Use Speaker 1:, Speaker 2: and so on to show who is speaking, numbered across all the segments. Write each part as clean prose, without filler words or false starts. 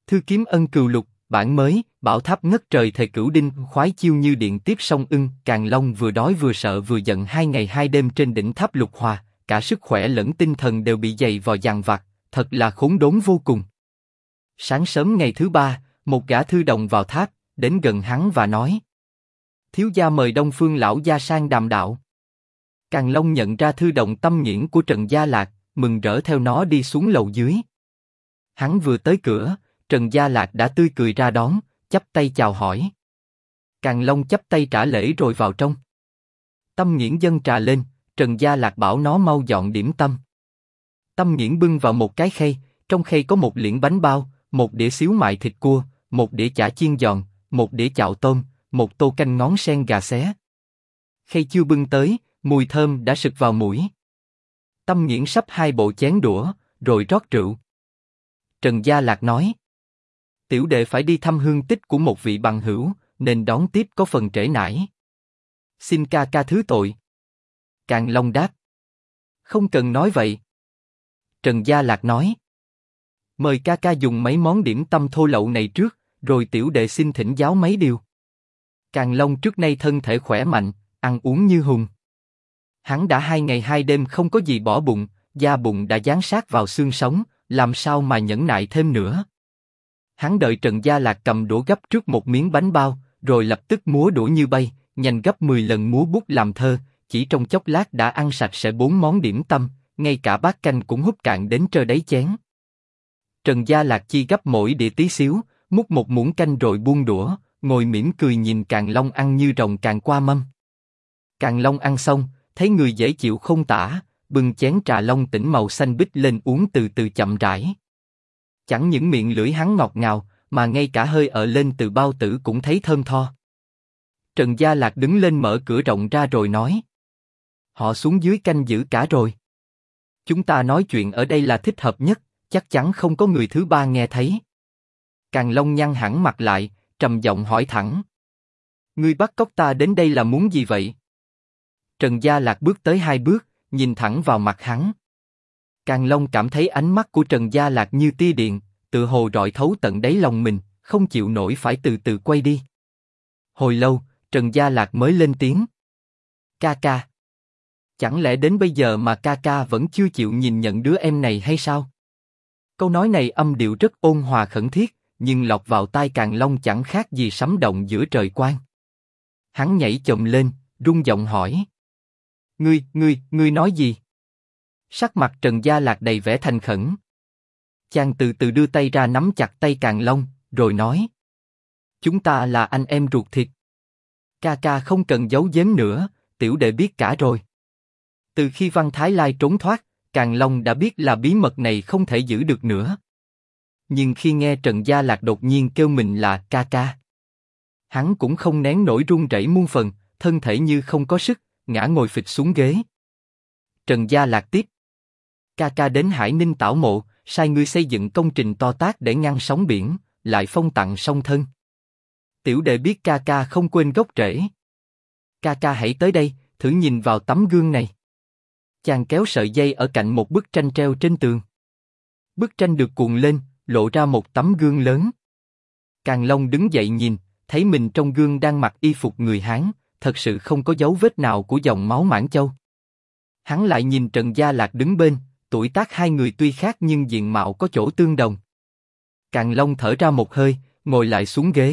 Speaker 1: Thư kiếm ân cừu lục, bản mới, bảo tháp ngất trời thề cửu đinh, khoái chiêu như điện tiếp sông ưng. Càn Long vừa đói vừa sợ vừa giận 2 ngày 2 đêm trên đỉnh tháp lục hòa, cả sức khỏe lẫn tinh thần đều bị dày vò dằn vặt, thật là khốn đốn vô cùng. Sáng sớm ngày thứ 3, một gã thư đồng vào tháp, đến gần hắn và nói: thiếu gia mời Đông Phương lão gia sang đàm đạo. Càn Long nhận ra thư đồng tâm nhĩn của Trần Gia Lạc, mừng rỡ theo nó đi xuống lầu dưới. Hắn vừa tới cửa, Trần Gia Lạc đã tươi cười ra đón, chắp tay chào hỏi. Càn Long chắp tay trả lễ rồi vào trong. Tâm Nghiễn dâng trà lên, Trần Gia Lạc bảo nó mau dọn điểm tâm. Tâm Nghiễn bưng vào một cái khay, trong khay có một liễn bánh bao, một đĩa xíu mại thịt cua, một đĩa chả chiên giòn, một đĩa chạo tôm, một tô canh ngón sen gà xé. Khay chưa bưng tới, mùi thơm đã sực vào mũi. Tâm Nghiễn sắp 2 bộ chén đũa, rồi rót rượu. Trần Gia Lạc nói: tiểu đệ phải đi thăm hương tích của một vị bằng hữu, nên đón tiếp có phần trễ nải. Xin ca ca thứ tội. Càn Long đáp: không cần nói vậy. Trần Gia Lạc nói: mời ca ca dùng mấy món điểm tâm thô lậu này trước, rồi tiểu đệ xin thỉnh giáo mấy điều. Càn Long trước nay thân thể khỏe mạnh, ăn uống như hùng. Hắn đã 2 ngày 2 đêm không có gì bỏ bụng, da bụng đã dán sát vào xương sống, làm sao mà nhẫn nại thêm nữa. Hắn đợi Trần Gia Lạc cầm đũa gấp trước một miếng bánh bao, rồi lập tức múa đũa như bay, nhanh gấp 10 lần múa bút làm thơ, chỉ trong chốc lát đã ăn sạch sẽ 4 món điểm tâm, ngay cả bát canh cũng húp cạn đến trơ đáy chén. Trần Gia Lạc chi gấp mỗi đĩa tí xíu, múc một muỗng canh rồi buông đũa, ngồi mỉm cười nhìn Càn Long ăn như rồng càn qua mâm. Càn Long ăn xong, thấy người dễ chịu không tả, bưng chén trà long tỉnh màu xanh biếc lên uống từ từ chậm rãi. Chẳng những miệng lưỡi hắn ngọt ngào, mà ngay cả hơi ợ lên từ bao tử cũng thấy thơm tho. Trần Gia Lạc đứng lên mở cửa rộng ra rồi nói: họ xuống dưới canh giữ cả rồi. Chúng ta nói chuyện ở đây là thích hợp nhất, chắc chắn không có người thứ ba nghe thấy. Càn Long nhăn hẳn mặt lại, trầm giọng hỏi thẳng: ngươi bắt cóc ta đến đây là muốn gì vậy? Trần Gia Lạc bước tới 2 bước, nhìn thẳng vào mặt hắn. Càn Long cảm thấy ánh mắt của Trần Gia Lạc như tia điện, tựa hồ rọi thấu tận đáy lòng mình, không chịu nổi phải từ từ quay đi. Hồi lâu, Trần Gia Lạc mới lên tiếng: ca ca. Chẳng lẽ đến bây giờ mà ca ca vẫn chưa chịu nhìn nhận đứa em này hay sao? Câu nói này âm điệu rất ôn hòa khẩn thiết, nhưng lọt vào tai Càn Long chẳng khác gì sấm động giữa trời quang. Hắn nhảy chồm lên, rung giọng hỏi: Ngươi nói gì? Sắc mặt Trần Gia Lạc đầy vẻ thành khẩn. Chàng từ từ đưa tay ra nắm chặt tay Càn Long, rồi nói: chúng ta là anh em ruột thịt. Ca ca không cần giấu giếm nữa, tiểu đệ biết cả rồi. Từ khi Văn Thái Lai trốn thoát, Càn Long đã biết là bí mật này không thể giữ được nữa. Nhưng khi nghe Trần Gia Lạc đột nhiên kêu mình là ca ca, hắn cũng không nén nổi run rẩy muôn phần, thân thể như không có sức, ngã ngồi phịch xuống ghế. Trần Gia Lạc tiếp: ca ca đến Hải Ninh tảo mộ, sai ngươi xây dựng công trình to tát để ngăn sóng biển, lại phong tặng song thân. Tiểu đệ biết ca ca không quên gốc rễ. Ca ca hãy tới đây, thử nhìn vào tấm gương này. Chàng kéo sợi dây ở cạnh một bức tranh treo trên tường. Bức tranh được cuộn lên, lộ ra một tấm gương lớn. Càn Long đứng dậy nhìn, thấy mình trong gương đang mặc y phục người Hán, thật sự không có dấu vết nào của dòng máu Mãn Châu. Hắn lại nhìn Trần Gia Lạc đứng bên, tuổi tác hai người tuy khác nhưng diện mạo có chỗ tương đồng. Càn Long thở ra một hơi, ngồi lại xuống ghế.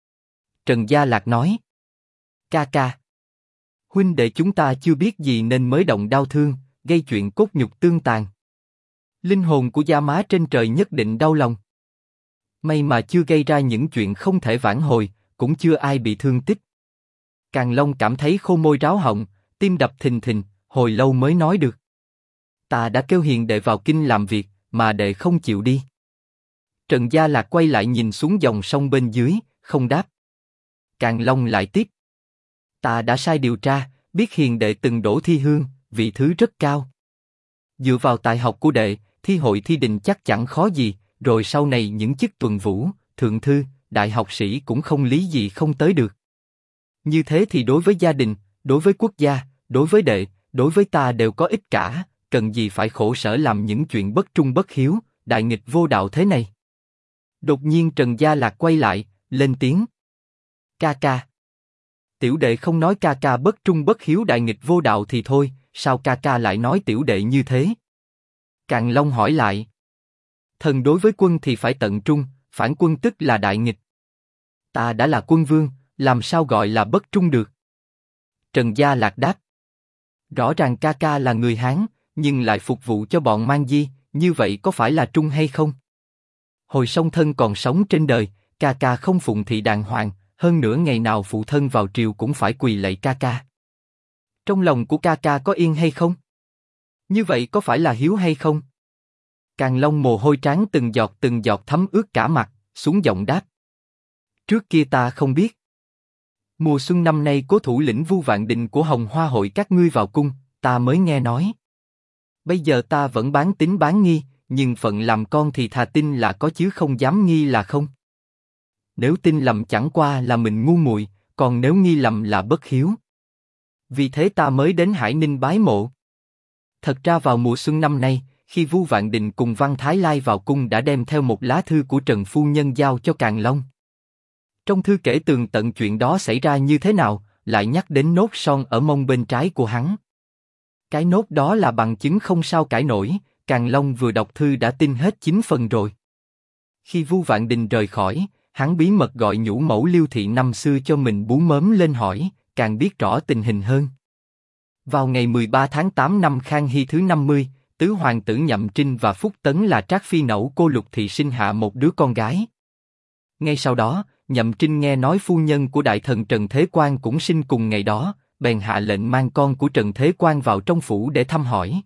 Speaker 1: Trần Gia Lạc nói: ca ca, huynh đệ chúng ta chưa biết gì nên mới động đau thương, gây chuyện cốt nhục tương tàn. Linh hồn của Gia Má trên trời nhất định đau lòng. May mà chưa gây ra những chuyện không thể vãn hồi, cũng chưa ai bị thương tích. Càn Long cảm thấy khô môi ráo họng, tim đập thình thình, hồi lâu mới nói được: ta đã kêu hiền đệ vào kinh làm việc, mà đệ không chịu đi. Trần Gia Lạc quay lại nhìn xuống dòng sông bên dưới, không đáp. Càn Long lại tiếp: ta đã sai điều tra, biết hiền đệ từng đổ thi hương, vị thứ rất cao. Dựa vào tài học của đệ, thi hội thi đình chắc chẳng khó gì, rồi sau này những chức tuần vũ, thượng thư, đại học sĩ cũng không lý gì không tới được. Như thế thì đối với gia đình, đối với quốc gia, đối với đệ, đối với ta đều có ích cả, cần gì phải khổ sở làm những chuyện bất trung bất hiếu, đại nghịch vô đạo thế này. Đột nhiên Trần Gia Lạc quay lại, lên tiếng. Ca ca. Tiểu đệ không nói ca ca bất trung bất hiếu đại nghịch vô đạo thì thôi, sao ca ca lại nói tiểu đệ như thế? Càn Long hỏi lại. Thần đối với quân thì phải tận trung, phản quân tức là đại nghịch. Ta đã là quân vương, làm sao gọi là bất trung được? Trần Gia Lạc đáp. Rõ ràng ca ca là người Hán, nhưng lại phục vụ cho bọn Mang Di, như vậy có phải là trung hay không? Hồi song thân còn sống trên đời, ca ca không phụng thị đàng hoàng, hơn nữa ngày nào phụ thân vào triều cũng phải quỳ lạy ca ca. Trong lòng của ca ca có yên hay không? Như vậy có phải là hiếu hay không? Càn Long mồ hôi trán từng giọt thấm ướt cả mặt, xuống giọng đáp. Trước kia ta không biết. Mùa xuân năm nay cố thủ lĩnh Vu Vạn Đình của Hồng Hoa hội các ngươi vào cung, ta mới nghe nói. Bây giờ ta vẫn bán tín bán nghi, nhưng phận làm con thì thà tin là có chứ không dám nghi là không. Nếu tin lầm chẳng qua là mình ngu muội, còn nếu nghi lầm là bất hiếu. Vì thế ta mới đến Hải Ninh bái mộ. Thật ra vào mùa xuân năm nay, khi Vu Vạn Đình cùng Văn Thái Lai vào cung đã đem theo một lá thư của Trần Phu Nhân giao cho Càn Long. Trong thư kể tường tận chuyện đó xảy ra như thế nào, lại nhắc đến nốt son ở mông bên trái của hắn. Cái nốt đó là bằng chứng không sao cãi nổi, Càn Long vừa đọc thư đã tin hết 9 phần rồi. Khi Vu Vạn Đình rời khỏi, hắn bí mật gọi nhũ mẫu Liêu Thị năm xưa cho mình bú mớm lên hỏi, càng biết rõ tình hình hơn. Vào ngày 13 tháng 8 năm Khang Hy thứ 50, tứ hoàng tử Nhậm Trinh và Phúc Tấn là trác phi nẫu cô Lục Thị sinh hạ một đứa con gái. Ngay sau đó, Nhậm Trinh nghe nói phu nhân của đại thần Trần Thế Quang cũng sinh cùng ngày đó, bèn hạ lệnh mang con của Trần Thế Quang vào trong phủ để thăm hỏi.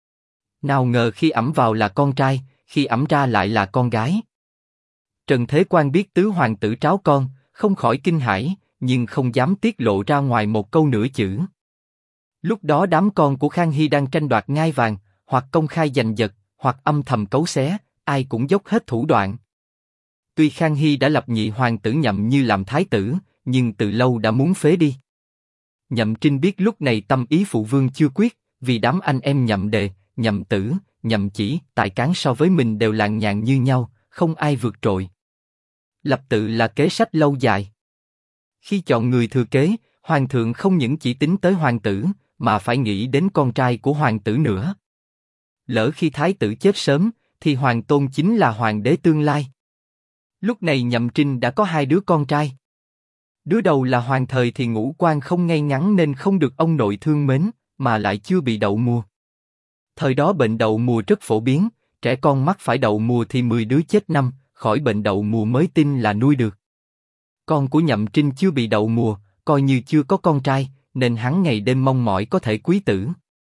Speaker 1: Nào ngờ khi ẵm vào là con trai, khi ẵm ra lại là con gái. Trần Thế Quang biết tứ hoàng tử tráo con, không khỏi kinh hãi, nhưng không dám tiết lộ ra ngoài một câu nửa chữ. Lúc đó đám con của Khang Hy đang tranh đoạt ngai vàng, hoặc công khai giành giật, hoặc âm thầm cấu xé, ai cũng dốc hết thủ đoạn. Tuy Khang Hy đã lập nhị hoàng tử Nhậm Như làm thái tử, nhưng từ lâu đã muốn phế đi. Nhậm Trinh biết lúc này tâm ý phụ vương chưa quyết, vì đám anh em Nhậm Đệ, Nhậm Tử, Nhậm Chỉ, tài cán so với mình đều làng nhàng như nhau, không ai vượt trội. Lập tự là kế sách lâu dài. Khi chọn người thừa kế, hoàng thượng không những chỉ tính tới hoàng tử, mà phải nghĩ đến con trai của hoàng tử nữa. Lỡ khi thái tử chết sớm, thì hoàng tôn chính là hoàng đế tương lai. Lúc này Nhậm Trinh đã có 2 đứa con trai. Đứa đầu là hoàng thời thì ngũ quan không ngay ngắn nên không được ông nội thương mến, mà lại chưa bị đậu mùa. Thời đó bệnh đậu mùa rất phổ biến, trẻ con mắc phải đậu mùa thì 10 đứa chết 5, khỏi bệnh đậu mùa mới tin là nuôi được. Con của Nhậm Trinh chưa bị đậu mùa, coi như chưa có con trai, nên hắn ngày đêm mong mỏi có thể quý tử.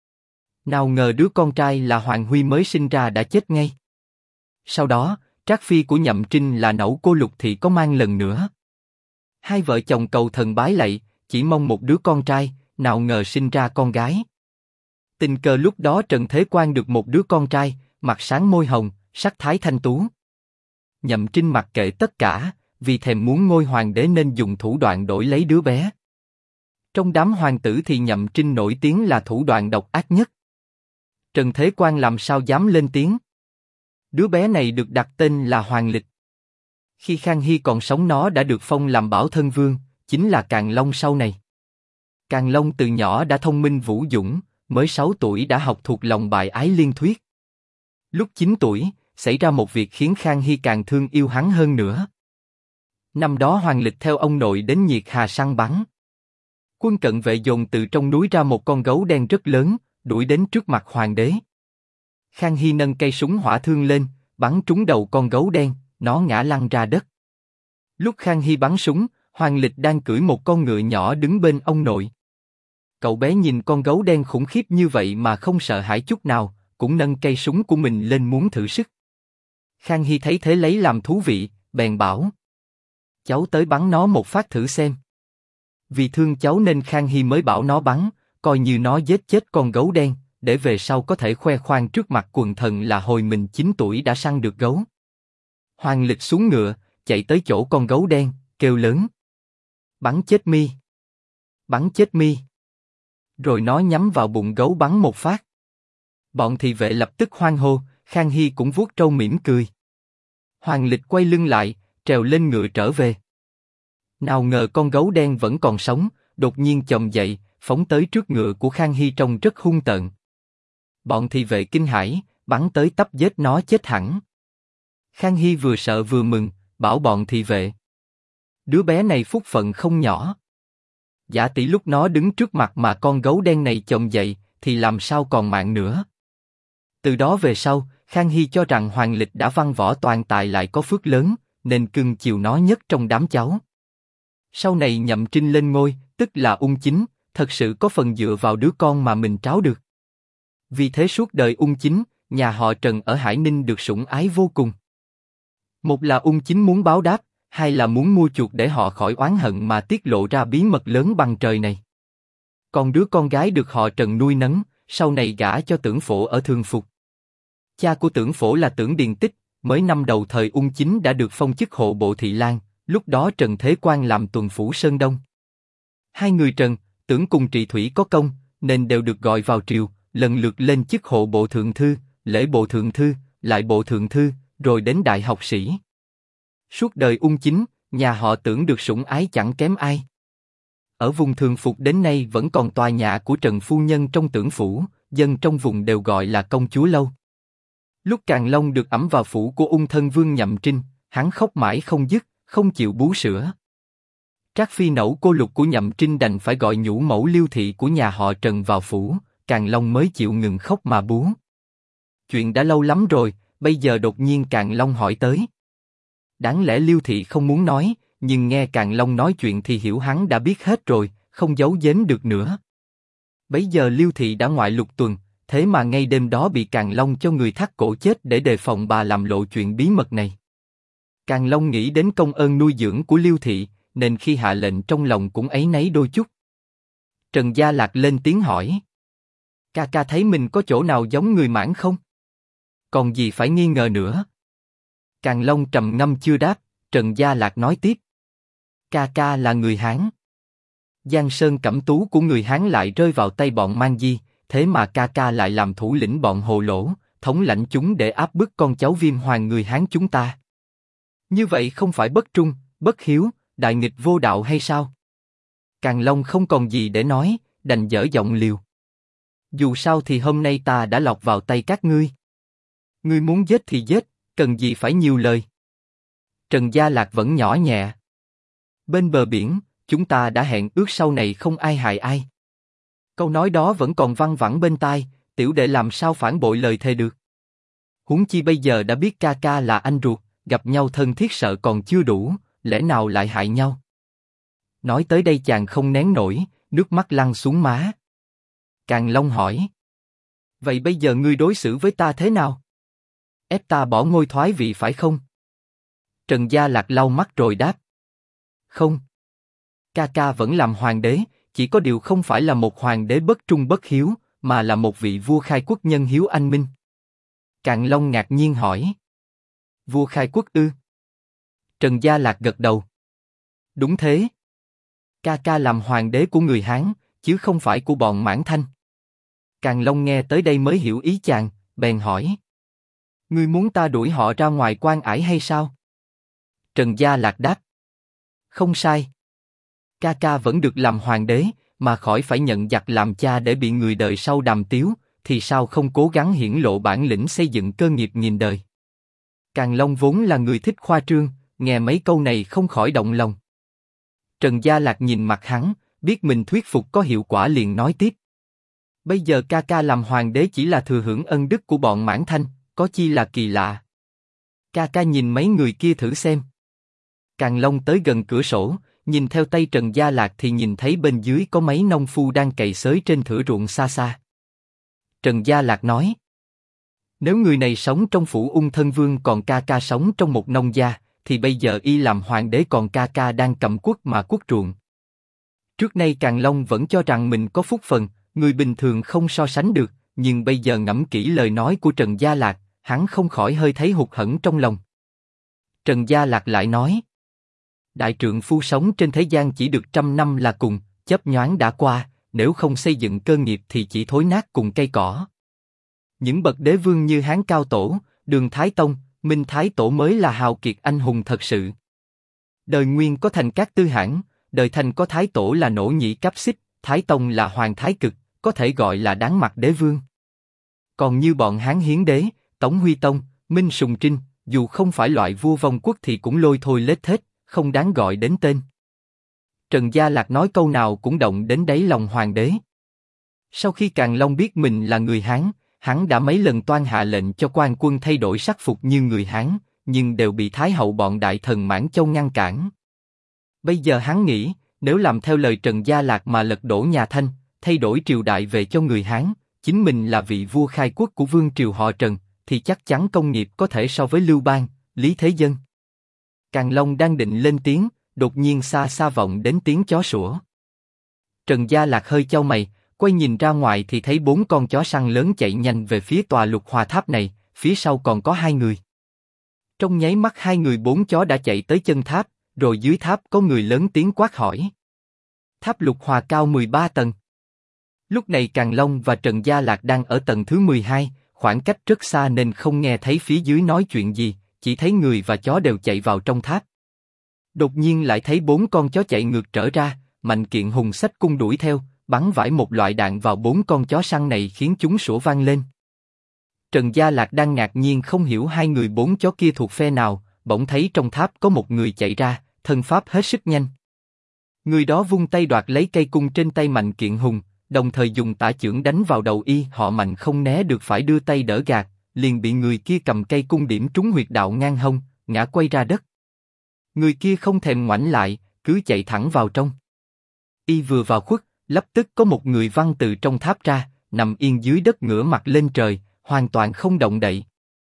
Speaker 1: Nào ngờ đứa con trai là Hoàng Huy mới sinh ra đã chết ngay. Sau đó, trác phi của Nhậm Trinh là Nẫu cô Lục Thị có mang lần nữa. Hai vợ chồng cầu thần bái lạy, chỉ mong một đứa con trai, nào ngờ sinh ra con gái. Tình cờ lúc đó Trần Thế Quang được một đứa con trai, mặt sáng môi hồng, sắc thái thanh tú. Nhậm Trinh mặc kệ tất cả, vì thèm muốn ngôi hoàng đế nên dùng thủ đoạn đổi lấy đứa bé. Trong đám hoàng tử thì Nhậm Trinh nổi tiếng là thủ đoạn độc ác nhất. Trần Thế Quang làm sao dám lên tiếng. Đứa bé này được đặt tên là Hoàng Lịch. Khi Khang Hy còn sống nó đã được phong làm Bảo Thân Vương, chính là Càn Long sau này. Càn Long từ nhỏ đã thông minh vũ dũng, mới 6 tuổi đã học thuộc lòng bài Ái Liên Thuyết. Lúc 9 tuổi, xảy ra một việc khiến Khang Hy càng thương yêu hắn hơn nữa. Năm đó Hoàng Lịch theo ông nội đến Nhiệt Hà săn bắn. Quân cận vệ dồn từ trong núi ra một con gấu đen rất lớn, đuổi đến trước mặt hoàng đế. Khang Hy nâng cây súng hỏa thương lên, bắn trúng đầu con gấu đen, nó ngã lăn ra đất. Lúc Khang Hy bắn súng, Hoàng Lịch đang cưỡi một con ngựa nhỏ đứng bên ông nội. Cậu bé nhìn con gấu đen khủng khiếp như vậy mà không sợ hãi chút nào, cũng nâng cây súng của mình lên muốn thử sức. Khang Hy thấy thế lấy làm thú vị, bèn bảo: cháu tới bắn nó một phát thử xem. Vì thương cháu nên Khang Hy mới bảo nó bắn, coi như nó giết chết con gấu đen, để về sau có thể khoe khoang trước mặt quần thần là hồi mình 9 tuổi đã săn được gấu. Hoàng Lịch xuống ngựa, chạy tới chỗ con gấu đen, kêu lớn: bắn chết mi! Bắn chết mi! Rồi nó nhắm vào bụng gấu bắn một phát. Bọn thị vệ lập tức hoan hô, Khang Hy cũng vuốt trâu mỉm cười. Hoàng Lịch quay lưng lại, trèo lên ngựa trở về. Nào ngờ con gấu đen vẫn còn sống, đột nhiên chồm dậy, phóng tới trước ngựa của Khang Hy trông rất hung tợn. Bọn thị vệ kinh hãi, bắn tới tấp giết nó chết hẳn. Khang Hy vừa sợ vừa mừng, bảo bọn thị vệ: đứa bé này phúc phận không nhỏ. Giả tỷ lúc nó đứng trước mặt mà con gấu đen này chồm dậy, thì làm sao còn mạng nữa. Từ đó về sau, Khang Hy cho rằng Hoàng Lịch đã văn võ toàn tài lại có phước lớn, nên cưng chiều nó nhất trong đám cháu. Sau này Nhậm Trinh lên ngôi, tức là Ung Chính, thật sự có phần dựa vào đứa con mà mình tráo được. Vì thế suốt đời Ung Chính, nhà họ Trần ở Hải Ninh được sủng ái vô cùng. Một là Ung Chính muốn báo đáp, hai là muốn mua chuộc để họ khỏi oán hận mà tiết lộ ra bí mật lớn bằng trời này. Còn đứa con gái được họ Trần nuôi nấng, sau này gả cho Tưởng Phổ ở Thường Phục. Cha của Tưởng Phổ là Tưởng Điền Tích, mới năm đầu thời Ung Chính đã được phong chức hộ bộ thị lang, lúc đó Trần Thế Quang làm tuần phủ Sơn Đông. Hai người Trần, Tưởng cùng Trị Thủy có công, nên đều được gọi vào triều, lần lượt lên chức hộ bộ thượng thư, lễ bộ thượng thư, lại bộ thượng thư, rồi đến đại học sĩ. Suốt đời Ung Chính, nhà họ Tưởng được sủng ái chẳng kém ai. Ở vùng Thường Phục đến nay vẫn còn tòa nhà của Trần phu nhân trong Tưởng phủ, dân trong vùng đều gọi là công chúa lâu. Lúc Càn Long được ẵm vào phủ của Ung thân vương Nhậm Trinh, hắn khóc mãi không dứt, không chịu bú sữa. Trác phi nẫu cô Lục của Nhậm Trinh đành phải gọi nhũ mẫu Liêu thị của nhà họ Trần vào phủ, Càn Long mới chịu ngừng khóc mà bú. Chuyện đã lâu lắm rồi, bây giờ đột nhiên Càn Long hỏi tới. Đáng lẽ Liêu thị không muốn nói, nhưng nghe Càn Long nói chuyện thì hiểu hắn đã biết hết rồi, không giấu giếm được nữa. Bấy giờ Liêu thị đã ngoại lục tuần, thế mà ngay đêm đó bị Càn Long cho người thắt cổ chết để đề phòng bà làm lộ chuyện bí mật này. Càn Long nghĩ đến công ơn nuôi dưỡng của Liêu thị, nên khi hạ lệnh trong lòng cũng áy náy đôi chút. Trần Gia Lạc lên tiếng hỏi: ca ca thấy mình có chỗ nào giống người Mãn không? Còn gì phải nghi ngờ nữa? Càn Long trầm ngâm chưa đáp, Trần Gia Lạc nói tiếp: ca ca là người Hán. Giang Sơn cẩm tú của người Hán lại rơi vào tay bọn Man Di, thế mà ca ca lại làm thủ lĩnh bọn Hồ Lỗ, thống lãnh chúng để áp bức con cháu Viêm Hoàng người Hán chúng ta. Như vậy không phải bất trung, bất hiếu, đại nghịch vô đạo hay sao? Càn Long không còn gì để nói, đành dở giọng liều: dù sao thì hôm nay ta đã lọt vào tay các ngươi. Ngươi muốn giết thì giết, cần gì phải nhiều lời. Trần Gia Lạc vẫn nhỏ nhẹ: bên bờ biển, chúng ta đã hẹn ước sau này không ai hại ai. Câu nói đó vẫn còn văng vẳng bên tai, tiểu đệ làm sao phản bội lời thề được. Huống chi bây giờ đã biết ca ca là anh ruột, gặp nhau thân thiết sợ còn chưa đủ, lẽ nào lại hại nhau? Nói tới đây chàng không nén nổi, nước mắt lăn xuống má. Càn Long hỏi: vậy bây giờ ngươi đối xử với ta thế nào? Ép ta bỏ ngôi thoái vị phải không? Trần Gia Lạc lau mắt rồi đáp: không. Ca ca vẫn làm hoàng đế, chỉ có điều không phải là một hoàng đế bất trung bất hiếu, mà là một vị vua khai quốc nhân hiếu anh minh. Càn Long ngạc nhiên hỏi: vua khai quốc ư? Trần Gia Lạc gật đầu: đúng thế. Ca ca làm hoàng đế của người Hán, chứ không phải của bọn Mãn Thanh. Càn Long nghe tới đây mới hiểu ý chàng, bèn hỏi: ngươi muốn ta đuổi họ ra ngoài quan ải hay sao? Trần Gia Lạc đáp: không sai. Ca ca vẫn được làm hoàng đế, mà khỏi phải nhận giặc làm cha để bị người đời sau đàm tiếu, thì sao không cố gắng hiển lộ bản lĩnh xây dựng cơ nghiệp nghìn đời? Càn Long vốn là người thích khoa trương, nghe mấy câu này không khỏi động lòng. Trần Gia Lạc nhìn mặt hắn, biết mình thuyết phục có hiệu quả liền nói tiếp: bây giờ ca ca làm hoàng đế chỉ là thừa hưởng ân đức của bọn Mãn Thanh, có chi là kỳ lạ. Ca ca nhìn mấy người kia thử xem. Càn Long tới gần cửa sổ, nhìn theo tay Trần Gia Lạc thì nhìn thấy bên dưới có mấy nông phu đang cày xới trên thửa ruộng xa xa. Trần Gia Lạc nói: nếu người này sống trong phủ Ung thân vương còn ca ca sống trong một nông gia, thì bây giờ y làm hoàng đế còn ca ca đang cầm cuốc mà cuốc ruộng. Trước nay Càn Long vẫn cho rằng mình có phúc phần, người bình thường không so sánh được, nhưng bây giờ ngẫm kỹ lời nói của Trần Gia Lạc, hắn không khỏi hơi thấy hụt hẫng trong lòng. Trần Gia Lạc lại nói: đại trượng phu sống trên thế gian chỉ được 100 năm là cùng, chớp nhoáng đã qua, nếu không xây dựng cơ nghiệp thì chỉ thối nát cùng cây cỏ. Những bậc đế vương như Hán Cao Tổ, Đường Thái Tông, Minh Thái Tổ mới là hào kiệt anh hùng thật sự. Đời Nguyên có Thành Cát Tư Hãn, đời Thành có Thái Tổ là Nỗ Nhĩ Cáp Xích, Thái Tông là Hoàng Thái Cực, có thể gọi là đáng mặt đế vương. Còn như bọn Hán Hiến Đế, Tống Huy Tông, Minh Sùng Trinh, dù không phải loại vua vong quốc thì cũng lôi thôi lết thết, không đáng gọi đến tên. Trần Gia Lạc nói câu nào cũng động đến đáy lòng hoàng đế. Sau khi Càn Long biết mình là người Hán, hắn đã mấy lần toan hạ lệnh cho quan quân thay đổi sắc phục như người Hán, nhưng đều bị Thái hậu bọn đại thần Mãn Châu ngăn cản. Bây giờ hắn nghĩ, nếu làm theo lời Trần Gia Lạc mà lật đổ nhà Thanh, thay đổi triều đại về cho người Hán, chính mình là vị vua khai quốc của vương triều họ Trần, thì chắc chắn công nghiệp có thể so với Lưu Bang, Lý Thế Dân. Càn Long đang định lên tiếng, đột nhiên xa xa vọng đến tiếng chó sủa. Trần Gia Lạc hơi chau mày, quay nhìn ra ngoài thì thấy 4 con chó săn lớn chạy nhanh về phía tòa Lục Hòa Tháp này, phía sau còn có 2 người. Trong nháy mắt 2 người 4 chó đã chạy tới chân tháp, rồi dưới tháp có người lớn tiếng quát hỏi. Tháp Lục Hòa cao 13 tầng. Lúc này Càn Long và Trần Gia Lạc đang ở tầng thứ 12, khoảng cách rất xa nên không nghe thấy phía dưới nói chuyện gì, chỉ thấy người và chó đều chạy vào trong tháp. Đột nhiên lại thấy 4 con chó chạy ngược trở ra, Mạnh Kiện Hùng xách cung đuổi theo, bắn vải một loại đạn vào 4 con chó săn này khiến chúng sủa vang lên. Trần Gia Lạc đang ngạc nhiên không hiểu 2 người 4 chó kia thuộc phe nào, bỗng thấy trong tháp có một người chạy ra, thân pháp hết sức nhanh. Người đó vung tay đoạt lấy cây cung trên tay Mạnh Kiện Hùng, đồng thời dùng tả chưởng đánh vào đầu y. Họ Mạnh không né được phải đưa tay đỡ gạt, liền bị người kia cầm cây cung điểm trúng huyệt đạo ngang hông, ngã quay ra đất. Người kia không thèm ngoảnh lại, cứ chạy thẳng vào trong. Y vừa vào khuất, lập tức có một người văng từ trong tháp ra, nằm yên dưới đất ngửa mặt lên trời, hoàn toàn không động đậy.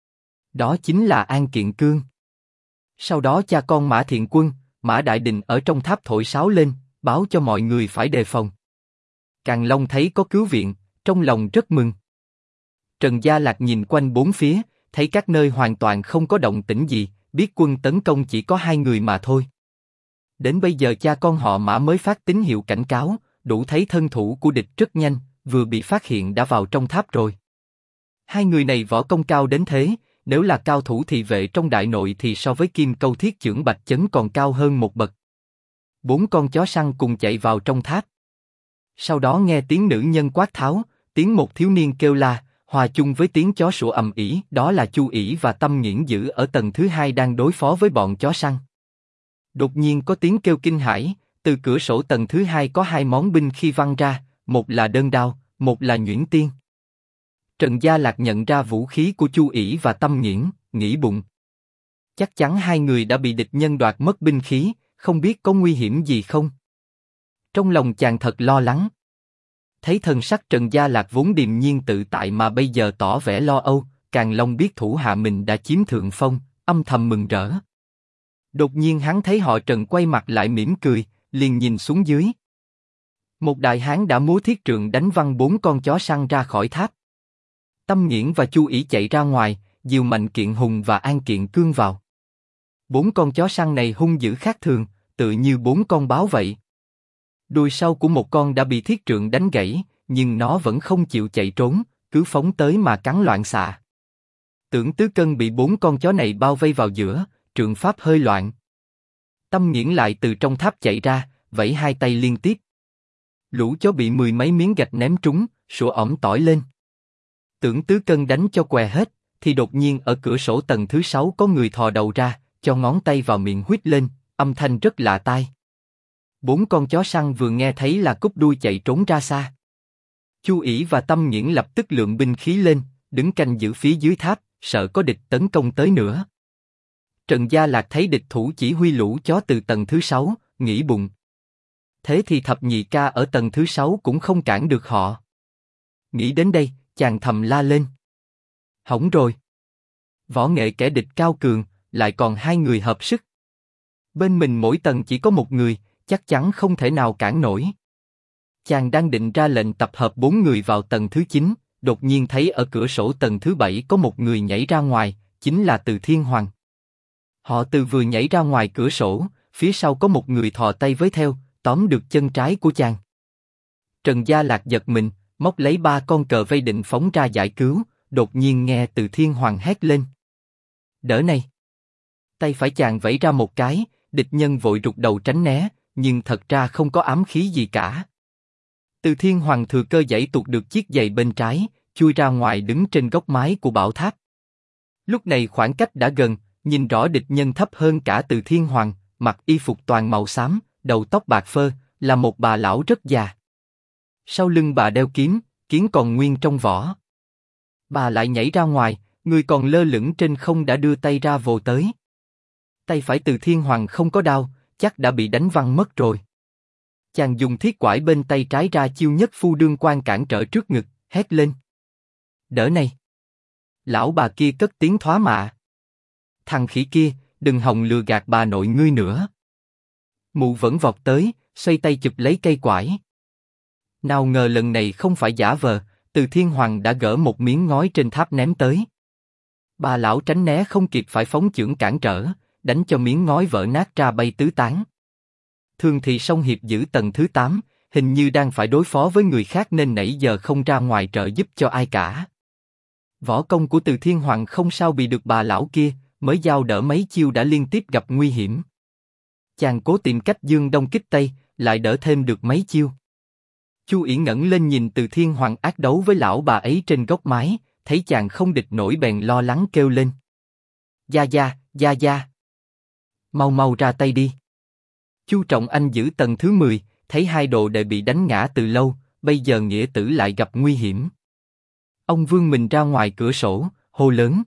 Speaker 1: Đó chính là An Kiện Cương. Sau đó cha con Mã Thiện Quân, Mã Đại Đình ở trong tháp thổi sáo lên, báo cho mọi người phải đề phòng. Càn Long thấy có cứu viện, trong lòng rất mừng. Trần Gia Lạc nhìn quanh bốn phía, thấy các nơi hoàn toàn không có động tĩnh gì, biết quân tấn công chỉ có 2 người mà thôi. Đến bây giờ cha con họ Mã mới phát tín hiệu cảnh cáo, đủ thấy thân thủ của địch rất nhanh, vừa bị phát hiện đã vào trong tháp rồi. 2 người này võ công cao đến thế, nếu là cao thủ thì vệ trong đại nội thì so với Kim Câu Thiết Chưởng Bạch Chấn còn cao hơn một bậc. 4 con chó săn cùng chạy vào trong tháp. Sau đó nghe tiếng nữ nhân quát tháo, tiếng một thiếu niên kêu la, hòa chung với tiếng chó sủa ầm ĩ, đó là Chu ỷ và Tâm Nghiễn Dữ ở tầng thứ 2 đang đối phó với bọn chó săn. Đột nhiên có tiếng kêu kinh hãi, từ cửa sổ tầng thứ 2 có 2 món binh khí văng ra, một là đơn đao, một là nhuyễn tiên. Trần Gia Lạc nhận ra vũ khí của Chu ỷ và Tâm Nghiễn, nghĩ bụng. Chắc chắn 2 người đã bị địch nhân đoạt mất binh khí, không biết có nguy hiểm gì không? Trong lòng chàng thật lo lắng. Thấy thần sắc Trần Gia Lạc vốn điềm nhiên tự tại mà bây giờ tỏ vẻ lo âu, Càn Long biết thủ hạ mình đã chiếm thượng phong, âm thầm mừng rỡ. Đột nhiên hắn thấy họ Trần quay mặt lại mỉm cười, liền nhìn xuống dưới. Một đại hán đã múa thiết trượng đánh văng 4 con chó săn ra khỏi tháp. Tâm Nghiễn và Chu ỷ chạy ra ngoài, dìu Mạnh Kiện Hùng và An Kiện Cương vào. 4 con chó săn này hung dữ khác thường, tự như 4 con báo vậy. Đuôi sau của một con đã bị thiết trượng đánh gãy, nhưng nó vẫn không chịu chạy trốn, cứ phóng tới mà cắn loạn xạ. Tưởng Tứ Cân bị 4 con chó này bao vây vào giữa, trượng pháp hơi loạn. Tâm Nghiễn lại từ trong tháp chạy ra, vẫy 2 tay liên tiếp. Lũ chó bị 10 mấy miếng gạch ném trúng, sủa ỏm tỏi lên. Tưởng Tứ Cân đánh cho què hết, thì đột nhiên ở cửa sổ tầng thứ 6 có người thò đầu ra, cho ngón tay vào miệng huýt lên, âm thanh rất lạ tai. 4 con chó săn vừa nghe thấy là cúp đuôi chạy trốn ra xa. Chu ỷ và Tâm Nghiễn lập tức lượm binh khí lên, đứng canh giữ phía dưới tháp, sợ có địch tấn công tới nữa. Trần Gia Lạc thấy địch thủ chỉ huy lũ chó từ tầng thứ 6, nghĩ bụng. Thế thì thập nhị ca ở tầng thứ 6 cũng không cản được họ. Nghĩ đến đây, chàng thầm la lên. Hỏng rồi. Võ nghệ kẻ địch cao cường, lại còn 2 người hợp sức. Bên mình mỗi tầng chỉ có 1 người, chắc chắn không thể nào cản nổi. Chàng đang định ra lệnh tập hợp 4 người vào tầng thứ 9, đột nhiên thấy ở cửa sổ tầng thứ 7 có một người nhảy ra ngoài, chính là Từ Thiên Hoàng. Họ Từ vừa nhảy ra ngoài cửa sổ, phía sau có một người thò tay với theo, tóm được chân trái của chàng. Trần Gia Lạc giật mình, móc lấy 3 con cờ vây định phóng ra giải cứu, đột nhiên nghe Từ Thiên Hoàng hét lên. Đỡ này. Tay phải chàng vẫy ra một cái, địch nhân vội rụt đầu tránh né, nhưng thật ra không có ám khí gì cả. Từ Thiên Hoàng thừa cơ giãy tuột được chiếc giày bên trái, chui ra ngoài đứng trên góc mái của bảo tháp. Lúc này khoảng cách đã gần, nhìn rõ địch nhân thấp hơn cả Từ Thiên Hoàng, mặc y phục toàn màu xám, đầu tóc bạc phơ, là một bà lão rất già. Sau lưng bà đeo kiếm, kiếm còn nguyên trong vỏ. Bà lại nhảy ra ngoài, người còn lơ lửng trên không đã đưa tay ra vồ tới. Tay phải Từ Thiên Hoàng không có đao, chắc đã bị đánh văng mất rồi. Chàng dùng thiết quải bên tay trái ra chiêu nhất phu đương quan cản trở trước ngực, hét lên. Đỡ này. Lão bà kia cất tiếng thoá mạ. Thằng khỉ kia, đừng hòng lừa gạt bà nội ngươi nữa. Mụ vẫn vọt tới, xoay tay chụp lấy cây quải. Nào ngờ lần này không phải giả vờ, Từ Thiên Hoàng đã gỡ một miếng ngói trên tháp ném tới. Bà lão tránh né không kịp phải phóng chưởng cản trở, đánh cho miếng ngói vỡ nát ra bay tứ tán. Thường thì Song Hiệp giữ tầng thứ 8, hình như đang phải đối phó với người khác nên nãy giờ không ra ngoài trợ giúp cho ai cả. Võ công của Từ Thiên Hoàng không sao bị được bà lão kia, mới giao đỡ mấy chiêu đã liên tiếp gặp nguy hiểm. Chàng cố tìm cách dương đông kích tây, lại đỡ thêm được mấy chiêu. Chu Yển ngẩng lên nhìn Từ Thiên Hoàng ác đấu với lão bà ấy trên góc mái, thấy chàng không địch nổi bèn lo lắng kêu lên. Gia Gia, Gia Gia. Mau mau ra tay đi. Chu Trọng Anh giữ tầng thứ 10, thấy hai đồ đệ bị đánh ngã từ lâu, bây giờ nghĩa tử lại gặp nguy hiểm. Ông vươn mình ra ngoài cửa sổ, hô lớn.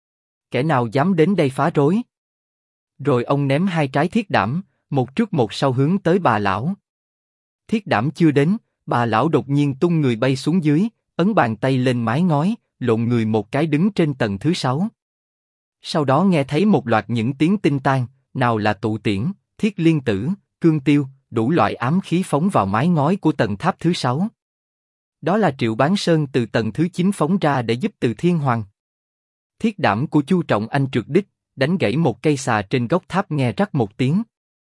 Speaker 1: Kẻ nào dám đến đây phá rối? Rồi ông ném hai trái thiết đảm, một trước một sau hướng tới bà lão. Thiết đảm chưa đến, bà lão đột nhiên tung người bay xuống dưới, ấn bàn tay lên mái ngói, lộn người một cái đứng trên tầng thứ 6. Sau đó nghe thấy một loạt những tiếng tinh tan, nào là tụ tiễn, thiết liên tử, cương tiêu, đủ loại ám khí phóng vào mái ngói của tầng tháp thứ 6. Đó là Triệu Bán Sơn từ tầng thứ 9 phóng ra để giúp Từ Thiên Hoàng. Thiết đảm của Chu Trọng Anh trượt đích, đánh gãy một cây xà trên góc tháp nghe rắc một tiếng.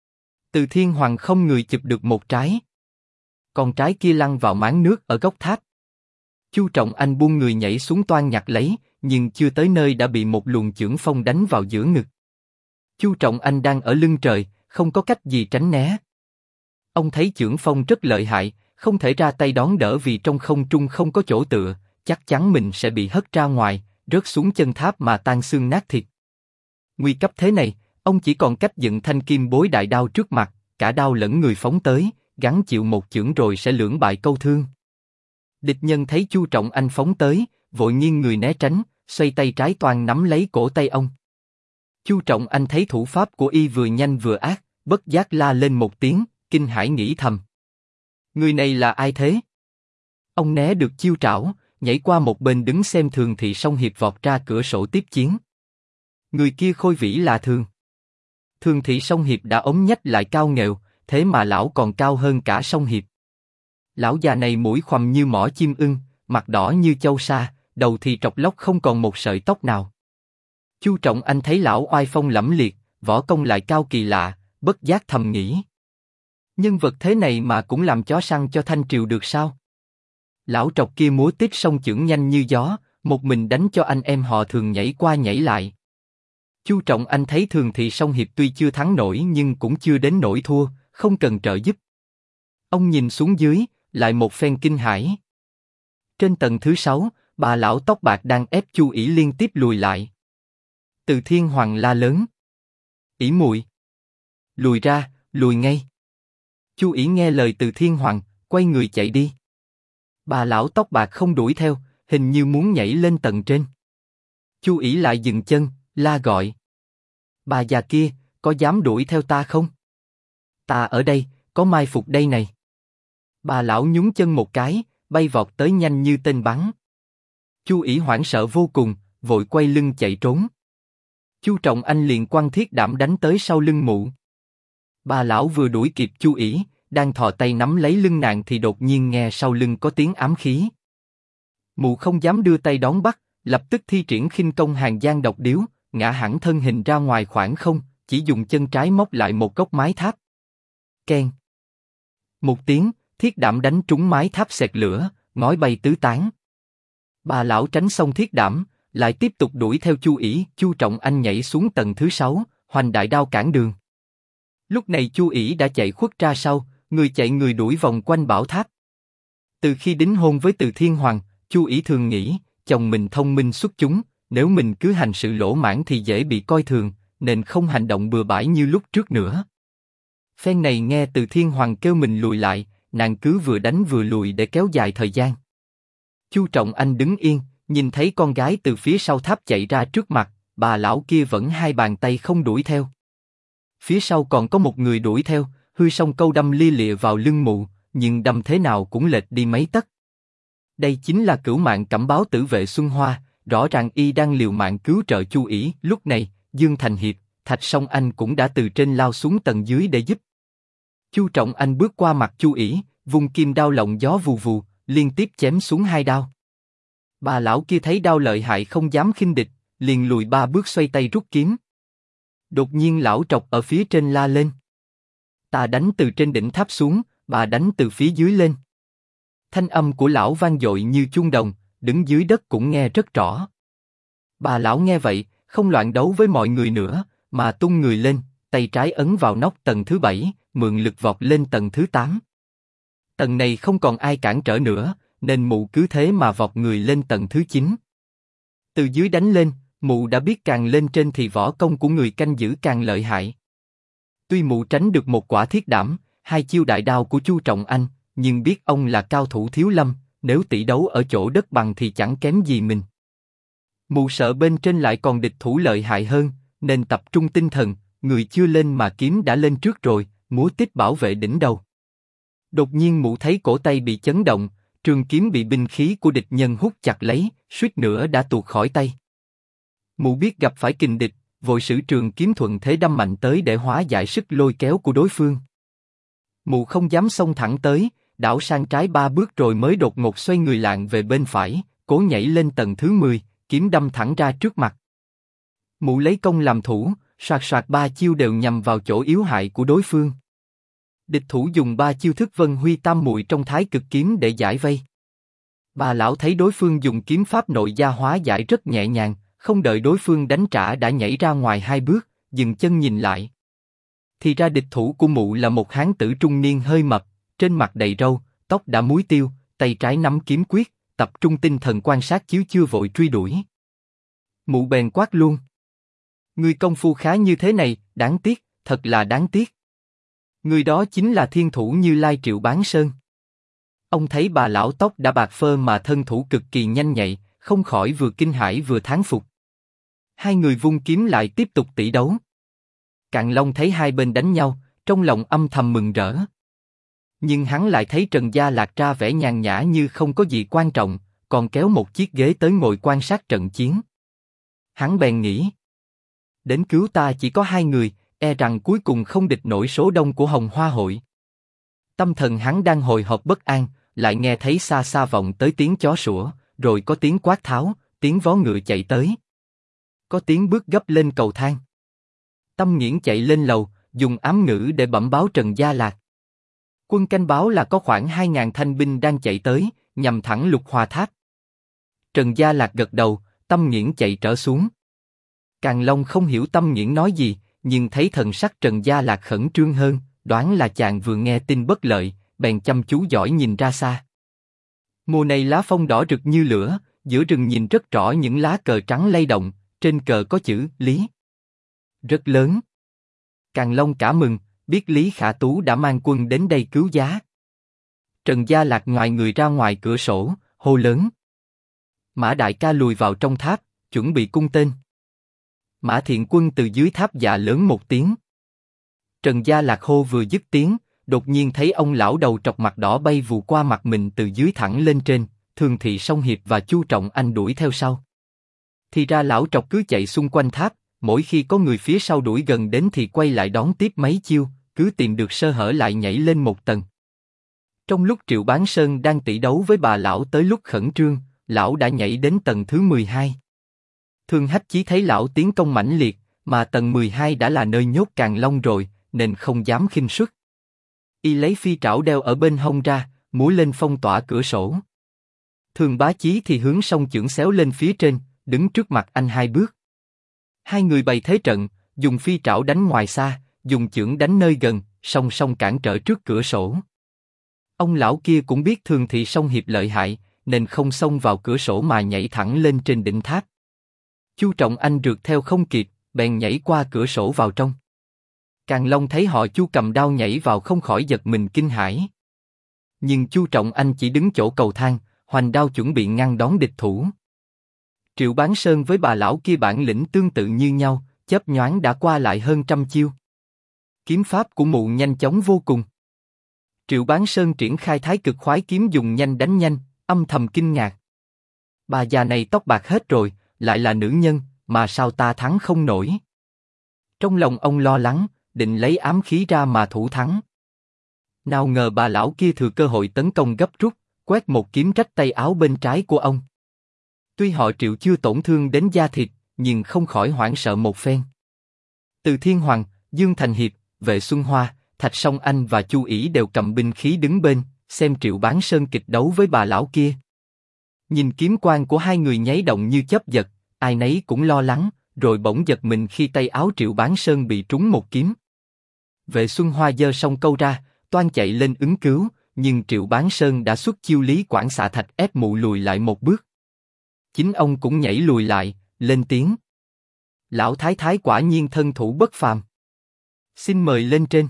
Speaker 1: Từ Thiên Hoàng không người chụp được một trái. Còn trái kia lăn vào máng nước ở góc tháp. Chu Trọng Anh buông người nhảy xuống toan nhặt lấy, nhưng chưa tới nơi đã bị một luồng chưởng phong đánh vào giữa ngực. Chu Trọng Anh đang ở lưng trời, không có cách gì tránh né. Ông thấy chưởng phong rất lợi hại, không thể ra tay đón đỡ vì trong không trung không có chỗ tựa, chắc chắn mình sẽ bị hất ra ngoài, rớt xuống chân tháp mà tan xương nát thịt. Nguy cấp thế này, ông chỉ còn cách dựng thanh kim bối đại đao trước mặt, cả đao lẫn người phóng tới, gắng chịu một chưởng rồi sẽ lưỡng bại câu thương. Địch nhân thấy Chu Trọng Anh phóng tới, vội nghiêng người né tránh, xoay tay trái toàn nắm lấy cổ tay ông. Chu Trọng Anh thấy thủ pháp của y vừa nhanh vừa ác, bất giác la lên một tiếng, kinh hãi nghĩ thầm. Người này là ai thế? Ông né được chiêu trảo, nhảy qua một bên đứng xem thường thì Song Hiệp vọt ra cửa sổ tiếp chiến. Người kia khôi vĩ là Thường. Thường thị Song Hiệp đã ống nhách lại cao nghèo, thế mà lão còn cao hơn cả Song Hiệp. Lão già này mũi khoằm như mỏ chim ưng, mặt đỏ như châu sa, đầu thì trọc lóc không còn một sợi tóc nào. Chu Trọng Anh thấy lão oai phong lẫm liệt, võ công lại cao kỳ lạ, bất giác thầm nghĩ. Nhân vật thế này mà cũng làm chó săn cho Thanh Triều được sao? Lão trọc kia múa tít song chưởng nhanh như gió, một mình đánh cho anh em họ Thường nhảy qua nhảy lại. Chu Trọng Anh thấy Thường thị Song Hiệp tuy chưa thắng nổi nhưng cũng chưa đến nỗi thua, không cần trợ giúp. Ông nhìn xuống dưới, lại một phen kinh hãi. Trên tầng thứ 6, bà lão tóc bạc đang ép Chu ỷ liên tiếp lùi lại. Từ Thiên Hoàng la lớn. Ỷ muội, lùi ra, lùi ngay. Chu ỷ nghe lời Từ Thiên Hoàng, quay người chạy đi. Bà lão tóc bạc không đuổi theo, hình như muốn nhảy lên tầng trên. Chu ỷ lại dừng chân, la gọi. Bà già kia, có dám đuổi theo ta không? Ta ở đây, có mai phục đây này. Bà lão nhún chân một cái, bay vọt tới nhanh như tên bắn. Chu ỷ hoảng sợ vô cùng, vội quay lưng chạy trốn. Chu Trọng Anh liền quăng thiết đảm đánh tới sau lưng mụ. Bà lão vừa đuổi kịp Chu ỷ, đang thò tay nắm lấy lưng nàng thì đột nhiên nghe sau lưng có tiếng ám khí. Mụ không dám đưa tay đón bắt, lập tức thi triển khinh công Hàn Giang độc điếu, ngã hẳn thân hình ra ngoài khoảng không, chỉ dùng chân trái móc lại một góc mái tháp. Keng. Một tiếng, thiết đảm đánh trúng mái tháp xẹt lửa, ngói bay tứ tán. Bà lão tránh xong thiết đảm, lại tiếp tục đuổi theo Chu Ỷ. Chu Trọng Anh nhảy xuống tầng thứ 6, hoành đại đao cản đường. Lúc này Chu Ỷ đã chạy khuất ra sau, người chạy người đuổi vòng quanh bảo tháp. Từ khi đính hôn với Từ Thiên Hoàng, Chu Ỷ thường nghĩ, chồng mình thông minh xuất chúng, nếu mình cứ hành sự lỗ mãng thì dễ bị coi thường, nên không hành động bừa bãi như lúc trước nữa. Phen này nghe Từ Thiên Hoàng kêu mình lùi lại, nàng cứ vừa đánh vừa lùi để kéo dài thời gian. Chu Trọng Anh đứng yên, nhìn thấy con gái từ phía sau tháp chạy ra trước mặt, bà lão kia vẫn hai bàn tay không đuổi theo. Phía sau còn có một người đuổi theo, hư song câu đâm lia lịa vào lưng mụ, nhưng đâm thế nào cũng lệch đi mấy tấc. Đây chính là cửu mạng cẩm báo tử vệ Xuân Hoa, rõ ràng y đang liều mạng cứu trợ Chu Ỷ. Lúc này, Dương Thành Hiệp, Thạch Song Anh cũng đã từ trên lao xuống tầng dưới để giúp. Chu Trọng Anh bước qua mặt Chu Ỷ, vung kim đao lộng gió vù vù, liên tiếp chém xuống hai đao. Bà lão kia thấy đao lợi hại không dám khinh địch, liền lùi 3 bước xoay tay rút kiếm. Đột nhiên lão trọc ở phía trên la lên: "Ta đánh từ trên đỉnh tháp xuống, bà đánh từ phía dưới lên." Thanh âm của lão vang dội như chuông đồng, đứng dưới đất cũng nghe rất rõ. Bà lão nghe vậy, không loạn đấu với mọi người nữa, mà tung người lên, tay trái ấn vào nóc tầng thứ 7, mượn lực vọt lên tầng thứ 8. Tầng này không còn ai cản trở nữa, nên mụ cứ thế mà vọt người lên tầng thứ 9. Từ dưới đánh lên, mụ đã biết càng lên trên thì võ công của người canh giữ càng lợi hại. Tuy mụ tránh được một quả thiết đảm, 2 chiêu đại đao của Chu Trọng Anh, nhưng biết ông là cao thủ thiếu lâm, nếu tỷ đấu ở chỗ đất bằng thì chẳng kém gì mình. Mụ sợ bên trên lại còn địch thủ lợi hại hơn, nên tập trung tinh thần, người chưa lên mà kiếm đã lên trước rồi, múa tích bảo vệ đỉnh đầu. Đột nhiên mụ thấy cổ tay bị chấn động, trường kiếm bị binh khí của địch nhân hút chặt lấy, suýt nữa đã tuột khỏi tay. Mụ biết gặp phải kình địch, vội sử trường kiếm thuận thế đâm mạnh tới để hóa giải sức lôi kéo của đối phương. Mụ không dám xông thẳng tới, đảo sang trái 3 bước rồi mới đột ngột xoay người lạng về bên phải, cố nhảy lên tầng thứ 10, kiếm đâm thẳng ra trước mặt. Mụ lấy công làm thủ, soạt soạt 3 chiêu đều nhằm vào chỗ yếu hại của đối phương. Địch thủ dùng 3 chiêu thức Vân Huy Tam Muội trong Thái Cực kiếm để giải vây. Bà lão thấy đối phương dùng kiếm pháp nội gia hóa giải rất nhẹ nhàng, không đợi đối phương đánh trả đã nhảy ra ngoài 2 bước, dừng chân nhìn lại. Thì ra địch thủ của mụ là một hán tử trung niên hơi mập, trên mặt đầy râu, tóc đã muối tiêu, tay trái nắm kiếm quyết, tập trung tinh thần quan sát chiếu chưa vội truy đuổi. Mụ bèn quát luôn: "Ngươi công phu khá như thế này, đáng tiếc, thật là đáng tiếc." Người đó chính là thiên thủ Như Lai Triệu Bán Sơn. Ông thấy bà lão tóc đã bạc phơ mà thân thủ cực kỳ nhanh nhạy, không khỏi vừa kinh hãi vừa thán phục. Hai người vung kiếm lại tiếp tục tỷ đấu. Càn Long thấy hai bên đánh nhau, trong lòng âm thầm mừng rỡ. Nhưng hắn lại thấy Trần Gia Lạc ra vẻ nhàn nhã như không có gì quan trọng, còn kéo một chiếc ghế tới ngồi quan sát trận chiến. Hắn bèn nghĩ, đến cứu ta chỉ có 2 người, e rằng cuối cùng không địch nổi số đông của Hồng Hoa hội. Tâm thần hắn đang hồi hộp bất an, lại nghe thấy xa xa vọng tới tiếng chó sủa, rồi có tiếng quát tháo, tiếng vó ngựa chạy tới. Có tiếng bước gấp lên cầu thang. Tâm Nghiễn chạy lên lầu, dùng ám ngữ để bẩm báo Trần Gia Lạc. Quân canh báo là có khoảng 2.000 thanh binh đang chạy tới, nhằm thẳng Lục Hòa Tháp. Trần Gia Lạc gật đầu, Tâm Nghiễn chạy trở xuống. Càn Long không hiểu Tâm Nghiễn nói gì, nhưng thấy thần sắc Trần Gia Lạc khẩn trương hơn, đoán là chàng vừa nghe tin bất lợi, bèn chăm chú dõi nhìn ra xa. Mùa này lá phong đỏ rực như lửa, giữa rừng nhìn rất rõ những lá cờ trắng lay động, trên cờ có chữ Lý rất lớn. Càn Long cả mừng, biết Lý Khả Tú đã mang quân đến đây cứu giá. Trần Gia Lạc ngoài người ra ngoài cửa sổ, hô lớn: Mã đại ca lùi vào trong tháp, chuẩn bị cung tên. Mã Thiện Quân từ dưới tháp dạ lớn một tiếng. Trần Gia Lạc hô vừa dứt tiếng, đột nhiên thấy ông lão đầu trọc mặt đỏ bay vù qua mặt mình từ dưới thẳng lên trên, Thường Thị Song Hiệp và Chu Trọng Anh đuổi theo sau. Thì ra lão trọc cứ chạy xung quanh tháp, mỗi khi có người phía sau đuổi gần đến thì quay lại đón tiếp mấy chiêu, cứ tìm được sơ hở lại nhảy lên một tầng. Trong lúc Triệu Bán Sơn đang tỷ đấu với bà lão tới lúc khẩn trương, lão đã nhảy đến tầng thứ 12. Thương Hách Chí thấy lão tiến công mãnh liệt, mà tầng 12 đã là nơi nhốt Càn Long rồi, nên không dám khinh suất. Y lấy phi trảo đeo ở bên hông ra, múa lên phong tỏa cửa sổ. Thường Bá Chí thì hướng song chưởng xéo lên phía trên, đứng trước mặt anh 2 bước. Hai người bày thế trận, dùng phi trảo đánh ngoài xa, dùng chưởng đánh nơi gần, song song cản trở trước cửa sổ. Ông lão kia cũng biết Thường Thị Song Hiệp lợi hại, nên không xông vào cửa sổ mà nhảy thẳng lên trên đỉnh tháp. Chu Trọng Anh rượt theo không kịp, bèn nhảy qua cửa sổ vào trong. Càn Long thấy họ Chu cầm đao nhảy vào không khỏi giật mình kinh hãi. Nhưng Chu Trọng Anh chỉ đứng chỗ cầu thang, hoành đao chuẩn bị ngăn đón địch thủ. Triệu Bán Sơn với bà lão kia bản lĩnh tương tự như nhau, chớp nhoáng đã qua lại hơn 100 chiêu. Kiếm pháp của mụ nhanh chóng vô cùng. Triệu Bán Sơn triển khai Thái Cực Khoái kiếm dùng nhanh đánh nhanh, âm thầm kinh ngạc. Bà già này tóc bạc hết rồi, lại là nữ nhân, mà sao ta thắng không nổi? Trong lòng ông lo lắng, định lấy ám khí ra mà thủ thắng. Nào ngờ bà lão kia thừa cơ hội tấn công gấp rút, quét một kiếm rách tay áo bên trái của ông. Tuy họ Triệu chưa tổn thương đến da thịt, nhưng không khỏi hoảng sợ một phen. Từ Thiên Hoàng, Dương Thành Hiệp, Vệ Xuân Hoa, Thạch Song Anh và Chu Ỷ đều cầm binh khí đứng bên, xem Triệu Bán Sơn kịch đấu với bà lão kia. Nhìn kiếm quang của hai người nháy động như chớp giật, ai nấy cũng lo lắng, rồi bỗng giật mình khi tay áo Triệu Bán Sơn bị trúng một kiếm. Vệ Xuân Hoa giơ song câu ra, toan chạy lên ứng cứu, nhưng Triệu Bán Sơn đã xuất chiêu Lý Quảng Xạ Thạch ép mụ lùi lại một bước. Chính ông cũng nhảy lùi lại, lên tiếng: "Lão Thái Thái quả nhiên thân thủ bất phàm. Xin mời lên trên."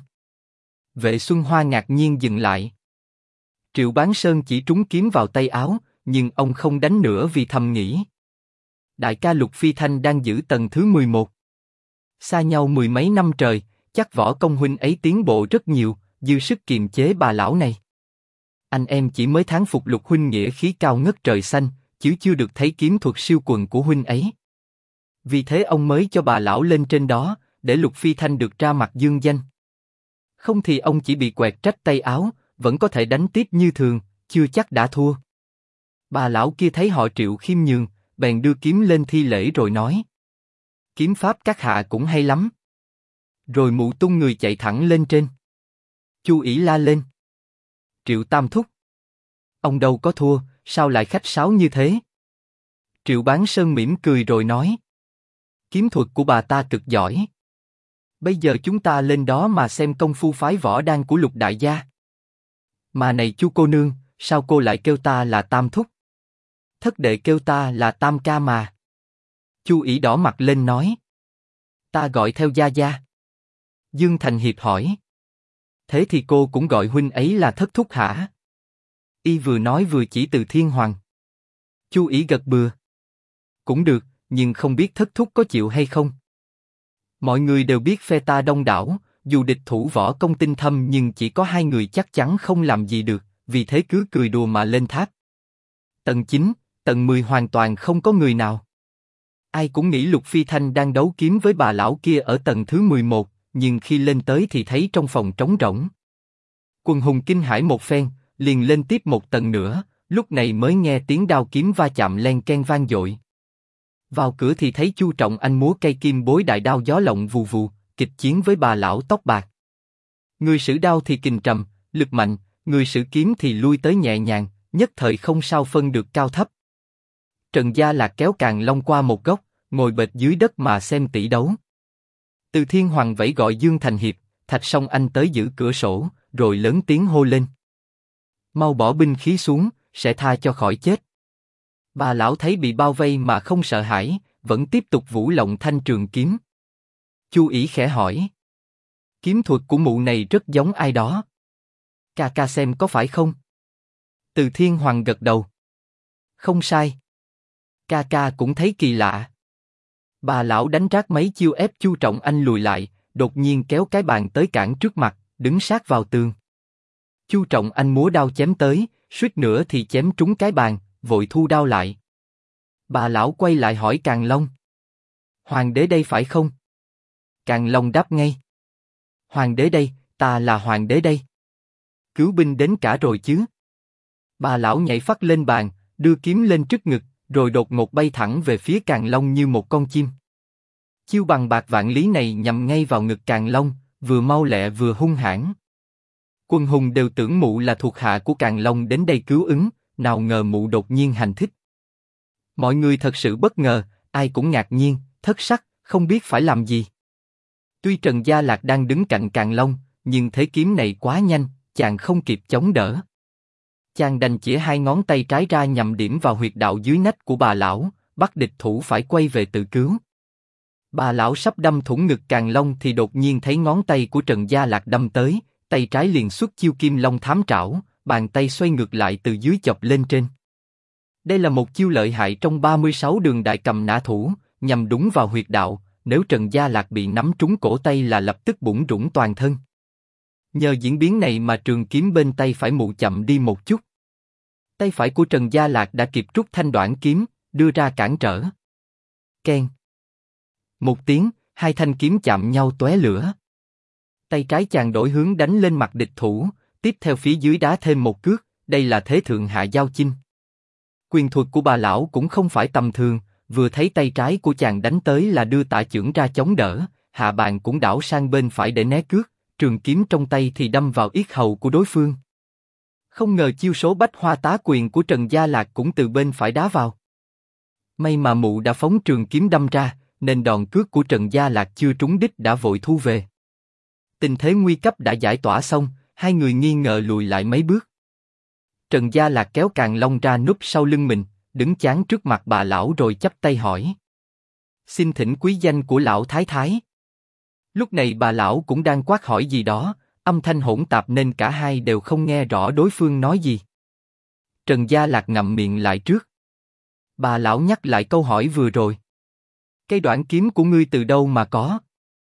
Speaker 1: Vệ Xuân Hoa ngạc nhiên dừng lại. Triệu Bán Sơn chỉ trúng kiếm vào tay áo, nhưng ông không đánh nữa vì thầm nghĩ: đại ca Lục Phi Thanh đang giữ tầng thứ 11. Xa nhau mười mấy năm trời, chắc võ công huynh ấy tiến bộ rất nhiều, dư sức kiềm chế bà lão này. Anh em chỉ mới thán phục Lục huynh nghĩa khí cao ngất trời xanh, chứ chưa được thấy kiếm thuật siêu quần của huynh ấy. Vì thế ông mới cho bà lão lên trên đó, để Lục Phi Thanh được ra mặt dương danh. Không thì ông chỉ bị quẹt rách tay áo, vẫn có thể đánh tiếp như thường, chưa chắc đã thua. Bà lão kia thấy họ Triệu khiêm nhường, bèn đưa kiếm lên thi lễ rồi nói: kiếm pháp các hạ cũng hay lắm. Rồi mụ tung người chạy thẳng lên trên. Chu Ỷ la lên: Triệu Tam Thúc, ông đâu có thua, sao lại khách sáo như thế? Triệu Bán Sơn mỉm cười rồi nói: kiếm thuật của bà ta cực giỏi. Bây giờ chúng ta lên đó mà xem công phu phái võ đan của Lục đại gia. Mà này Chu cô nương, sao cô lại kêu ta là Tam Thúc? Thất đệ kêu ta là Tam ca mà. Chu Ỷ đỏ mặt lên nói: ta gọi theo gia gia. Dương Thành Hiệp hỏi: thế thì cô cũng gọi huynh ấy là Thất Thúc hả? Y vừa nói vừa chỉ Từ Thiên Hoàng. Chu Ỷ gật bừa: cũng được, nhưng không biết Thất Thúc có chịu hay không. Mọi người đều biết phe ta đông đảo, dù địch thủ võ công tinh thâm nhưng chỉ có 2 người chắc chắn không làm gì được, vì thế cứ cười đùa mà lên tháp. Tầng 9, tầng 10 hoàn toàn không có người nào. Ai cũng nghĩ Lục Phi Thanh đang đấu kiếm với bà lão kia ở tầng thứ 11, nhưng khi lên tới thì thấy trong phòng trống rỗng. Quần hùng kinh hãi một phen, liền lên tiếp một tầng nữa, lúc này mới nghe tiếng đao kiếm va chạm len ken vang dội. Vào cửa thì thấy Chu Trọng Anh múa cây kim bối đại đao gió lộng vù vù, kịch chiến với bà lão tóc bạc. Người sử đao thì kình trầm, lực mạnh, người sử kiếm thì lui tới nhẹ nhàng, nhất thời không sao phân được cao thấp. Trần Gia Lạc kéo Càn Long qua một góc, ngồi bệt dưới đất mà xem tỷ đấu. Từ Thiên Hoàng vẫy gọi Dương Thành Hiệp, Thạch Song Anh tới giữ cửa sổ, rồi lớn tiếng hô lên: mau bỏ binh khí xuống, sẽ tha cho khỏi chết. Bà lão thấy bị bao vây mà không sợ hãi, vẫn tiếp tục vũ lộng thanh trường kiếm. Chu Ỷ khẽ hỏi: kiếm thuật của mụ này rất giống ai đó. Ca ca xem có phải không? Từ Thiên Hoàng gật đầu: không sai. Ca ca cũng thấy kỳ lạ. Bà lão đánh rác mấy chiêu ép Chu Trọng Anh lùi lại, đột nhiên kéo cái bàn tới cản trước mặt, đứng sát vào tường. Chu Trọng Anh múa đao chém tới, suýt nữa thì chém trúng cái bàn, vội thu đao lại. Bà lão quay lại hỏi Càn Long: hoàng đế đây phải không? Càn Long đáp ngay: hoàng đế đây, ta là hoàng đế đây. Cứu binh đến cả rồi chứ? Bà lão nhảy phắt lên bàn, đưa kiếm lên trước ngực, rồi đột ngột bay thẳng về phía Càn Long như một con chim. Chiêu bằng bạc vạn lý này nhằm ngay vào ngực Càn Long, vừa mau lẹ vừa hung hãn. Quân hùng đều tưởng mụ là thuộc hạ của Càn Long đến đây cứu ứng, nào ngờ mụ đột nhiên hành thích. Mọi người thật sự bất ngờ, ai cũng ngạc nhiên, thất sắc, không biết phải làm gì. Tuy Trần Gia Lạc đang đứng cạnh Càn Long, nhưng thế kiếm này quá nhanh, chàng không kịp chống đỡ. Chàng đành chĩa hai ngón tay trái ra nhằm điểm vào huyệt đạo dưới nách của bà lão, bắt địch thủ phải quay về tự cứu. Bà lão sắp đâm thủng ngực Càn Long thì đột nhiên thấy ngón tay của Trần Gia Lạc đâm tới, tay trái liền xuất chiêu Kim Long Thám Trảo, bàn tay xoay ngược lại từ dưới chọc lên trên. Đây là một chiêu lợi hại trong 36 đường đại cầm nã thủ, nhằm đúng vào huyệt đạo, nếu Trần Gia Lạc bị nắm trúng cổ tay là lập tức bủn rủn toàn thân. Nhờ diễn biến này mà trường kiếm bên tay phải mụ chậm đi một chút. Tay phải của Trần Gia Lạc đã kịp rút thanh đoản kiếm, đưa ra cản trở. Keng. Một tiếng, hai thanh kiếm chạm nhau tóe lửa. Tay trái chàng đổi hướng đánh lên mặt địch thủ, tiếp theo phía dưới đá thêm một cước, đây là thế thượng hạ giao chinh. Quyền thuật của bà lão cũng không phải tầm thường, vừa thấy tay trái của chàng đánh tới là đưa tạ chưởng ra chống đỡ, hạ bàn cũng đảo sang bên phải để né cước, trường kiếm trong tay thì đâm vào yết hầu của đối phương. Không ngờ chiêu số bách hoa tá quyền của Trần Gia Lạc cũng từ bên phải đá vào. May mà mụ đã phóng trường kiếm đâm ra, nên đòn cước của Trần Gia Lạc chưa trúng đích đã vội thu về. Tình thế nguy cấp đã giải tỏa xong, hai người nghi ngờ lùi lại mấy bước. Trần Gia Lạc kéo Càn Long ra núp sau lưng mình, đứng chán trước mặt bà lão rồi chắp tay hỏi. Xin thỉnh quý danh của lão thái thái. Lúc này bà lão cũng đang quát hỏi gì đó, âm thanh hỗn tạp nên cả hai đều không nghe rõ đối phương nói gì. Trần Gia Lạc ngậm miệng lại trước. Bà lão nhắc lại câu hỏi vừa rồi. Cây đoản kiếm của ngươi từ đâu mà có?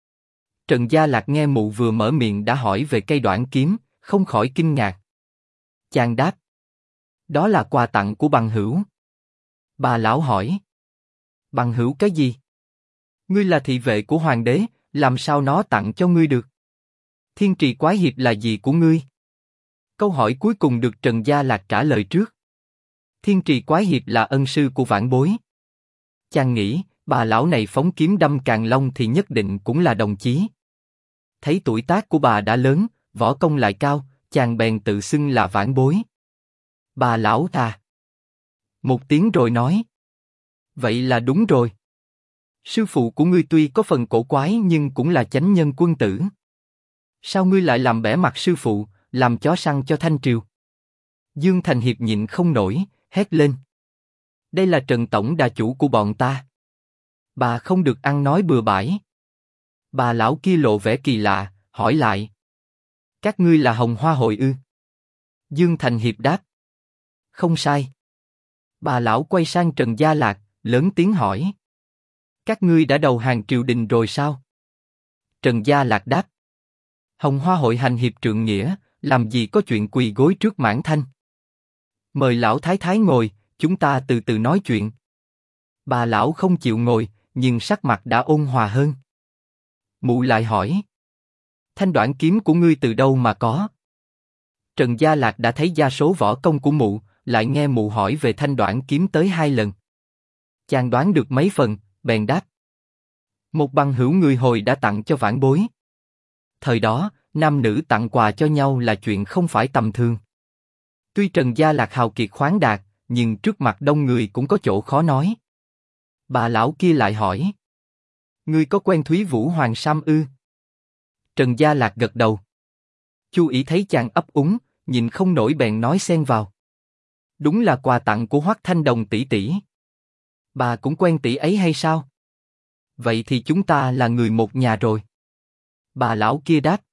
Speaker 1: Trần Gia Lạc nghe mụ vừa mở miệng đã hỏi về cây đoản kiếm, không khỏi kinh ngạc. Chàng đáp. Đó là quà tặng của bằng hữu. Bà lão hỏi. Bằng hữu cái gì? Ngươi là thị vệ của hoàng đế, làm sao nó tặng cho ngươi được? Thiên trì quái hiệp là gì của ngươi? Câu hỏi cuối cùng được Trần Gia Lạc trả lời trước. Thiên trì quái hiệp là ân sư của vãn bối. Chàng nghĩ, bà lão này phóng kiếm đâm Càn Long thì nhất định cũng là đồng chí. Thấy tuổi tác của bà đã lớn, võ công lại cao, chàng bèn tự xưng là vãn bối. Bà lão ta. Một tiếng rồi nói. Vậy là đúng rồi. Sư phụ của ngươi tuy có phần cổ quái nhưng cũng là chánh nhân quân tử. Sao ngươi lại làm bẽ mặt sư phụ, làm chó săn cho Thanh Triều? Dương Thành Hiệp nhịn không nổi, hét lên. Đây là Trần tổng đà chủ của bọn ta. Bà không được ăn nói bừa bãi. Bà lão kia lộ vẻ kỳ lạ, hỏi lại. Các ngươi là Hồng Hoa hội ư? Dương Thành Hiệp đáp. Không sai. Bà lão quay sang Trần Gia Lạc, lớn tiếng hỏi. Các ngươi đã đầu hàng triều đình rồi sao? Trần Gia Lạc đáp. Hồng Hoa hội hành hiệp trượng nghĩa, làm gì có chuyện quỳ gối trước Mãn Thanh. Mời lão thái thái ngồi, chúng ta từ từ nói chuyện. Bà lão không chịu ngồi, nhưng sắc mặt đã ôn hòa hơn. Mụ lại hỏi. Thanh đoản kiếm của ngươi từ đâu mà có? Trần Gia Lạc đã thấy gia số võ công của mụ, lại nghe mụ hỏi về thanh đoản kiếm tới 2 lần. Chàng đoán được mấy phần, bèn đáp. Một bằng hữu người Hồi đã tặng cho vãn bối. Thời đó, nam nữ tặng quà cho nhau là chuyện không phải tầm thường. Tuy Trần Gia Lạc hào kiệt khoáng đạt, nhưng trước mặt đông người cũng có chỗ khó nói. Bà lão kia lại hỏi. Ngươi có quen Thúy Vũ Hoàng Sam ư? Trần Gia Lạc gật đầu. Chu Ý thấy chàng ấp úng, nhìn không nổi bèn nói xen vào. Đúng là quà tặng của Hoắc Thanh Đồng tỷ tỷ. Bà cũng quen tỷ ấy hay sao? Vậy thì chúng ta là người một nhà rồi. Bà lão kia đáp.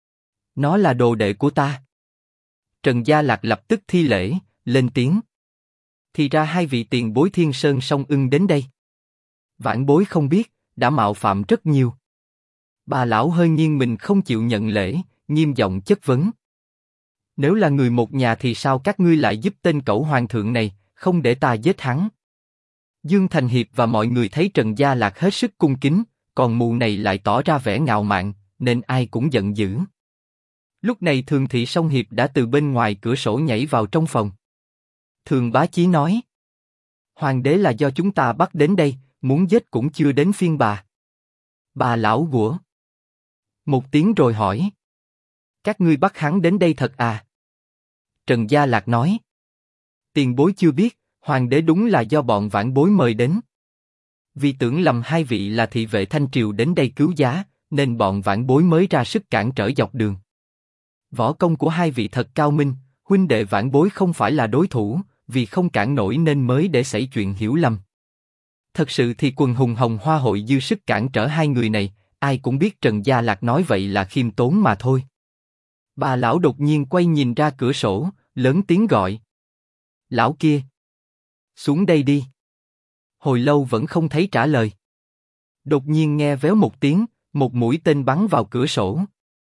Speaker 1: Nó là đồ đệ của ta. Trần Gia Lạc lập tức thi lễ, lên tiếng. Thì ra hai vị tiền bối Thiên Sơn Song Ưng đến đây. Vãn bối không biết, đã mạo phạm rất nhiều. Bà lão hơi nghiêng mình không chịu nhận lễ, nghiêm giọng chất vấn. Nếu là người một nhà thì sao các ngươi lại giúp tên cẩu hoàng thượng này, không để ta giết hắn? Dương Thành Hiệp và mọi người thấy Trần Gia Lạc hết sức cung kính, còn mụ này lại tỏ ra vẻ ngạo mạn, nên ai cũng giận dữ. Lúc này Thường Thị Song Hiệp đã từ bên ngoài cửa sổ nhảy vào trong phòng. Thường Bá Chí nói. Hoàng đế là do chúng ta bắt đến đây, muốn giết cũng chưa đến phiên bà. Bà lão gũa. Một tiếng rồi hỏi. Các ngươi bắt hắn đến đây thật à? Trần Gia Lạc nói. Tiền bối chưa biết, hoàng đế đúng là do bọn vãn bối mời đến. Vì tưởng lầm hai vị là thị vệ Thanh Triều đến đây cứu giá, nên bọn vãn bối mới ra sức cản trở dọc đường. Võ công của hai vị thật cao minh, huynh đệ vãn bối không phải là đối thủ, vì không cản nổi nên mới để xảy chuyện hiểu lầm. Thật sự thì quần hùng Hồng Hoa hội dư sức cản trở hai người này, ai cũng biết Trần Gia Lạc nói vậy là khiêm tốn mà thôi. Bà lão đột nhiên quay nhìn ra cửa sổ, lớn tiếng gọi. Lão kia! Xuống đây đi! Hồi lâu vẫn không thấy trả lời. Đột nhiên nghe véo một tiếng, một mũi tên bắn vào cửa sổ.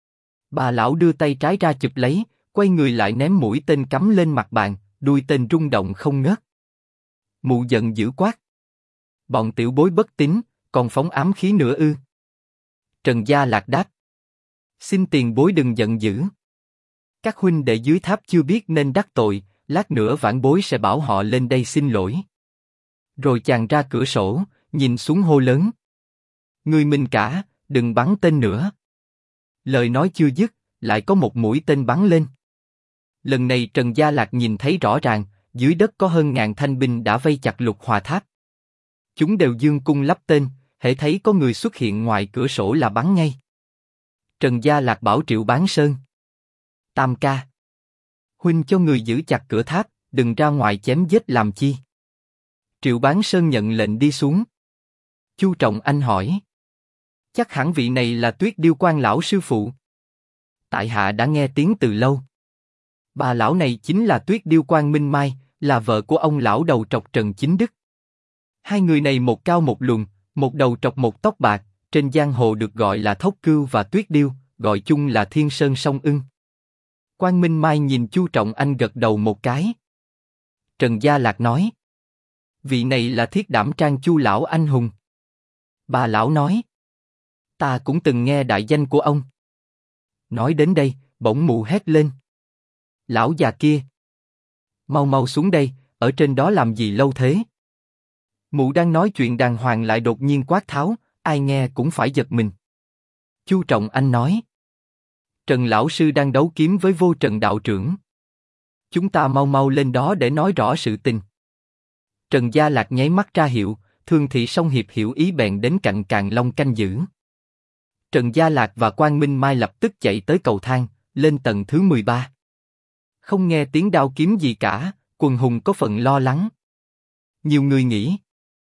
Speaker 1: Bà lão đưa tay trái ra chụp lấy, quay người lại ném mũi tên cắm lên mặt bàn, đuôi tên rung động không ngớt. Mụ giận dữ quát. Bọn tiểu bối bất tín, còn phóng ám khí nữa ư? Trần Gia Lạc đáp. Xin tiền bối đừng giận dữ. Các huynh đệ dưới tháp chưa biết nên đắc tội, lát nữa vãn bối sẽ bảo họ lên đây xin lỗi. Rồi chàng ra cửa sổ, nhìn xuống hô lớn. Người mình cả, đừng bắn tên nữa. Lời nói chưa dứt, lại có một mũi tên bắn lên. Lần này Trần Gia Lạc nhìn thấy rõ ràng, dưới đất có hơn ngàn thanh binh đã vây chặt Lục Hòa Tháp. Chúng đều dương cung lắp tên, hễ thấy có người xuất hiện ngoài cửa sổ là bắn ngay. Trần Gia Lạc bảo Triệu Bán Sơn. Tam ca. Huynh cho người giữ chặt cửa tháp, đừng ra ngoài chém giết làm chi. Triệu Bán Sơn nhận lệnh đi xuống. Chu Trọng Anh hỏi. Chắc hẳn vị này là Tuyết Điêu Quan lão sư phụ. Tại hạ đã nghe tiếng từ lâu. Bà lão này chính là Tuyết Điêu Quan Minh Mai, là vợ của ông lão đầu trọc Trần Chính Đức. Hai người này một cao một lùn, một đầu trọc một tóc bạc, trên giang hồ được gọi là Thốc Cưu và Tuyết Điêu, gọi chung là Thiên Sơn Song Ưng. Quan Minh Mai nhìn Chu Trọng Anh gật đầu một cái. Trần Gia Lạc nói. Vị này là Thiết Đảm Trang Chu lão anh hùng. Bà lão nói. Ta cũng từng nghe đại danh của ông. Nói đến đây, bỗng mụ hét lên. Lão già kia! Mau mau xuống đây, ở trên đó làm gì lâu thế? Mụ đang nói chuyện đàng hoàng lại đột nhiên quát tháo, ai nghe cũng phải giật mình. Chu Trọng Anh nói. Trần lão sư đang đấu kiếm với Vô Trần đạo trưởng. Chúng ta mau mau lên đó để nói rõ sự tình. Trần Gia Lạc nháy mắt ra hiệu, Thường Thị Song Hiệp hiểu ý bèn đến cạnh Càn Long canh giữ. Trần Gia Lạc và Quan Minh Mai lập tức chạy tới cầu thang, lên tầng thứ 13. Không nghe tiếng đao kiếm gì cả, quần hùng có phần lo lắng. Nhiều người nghĩ,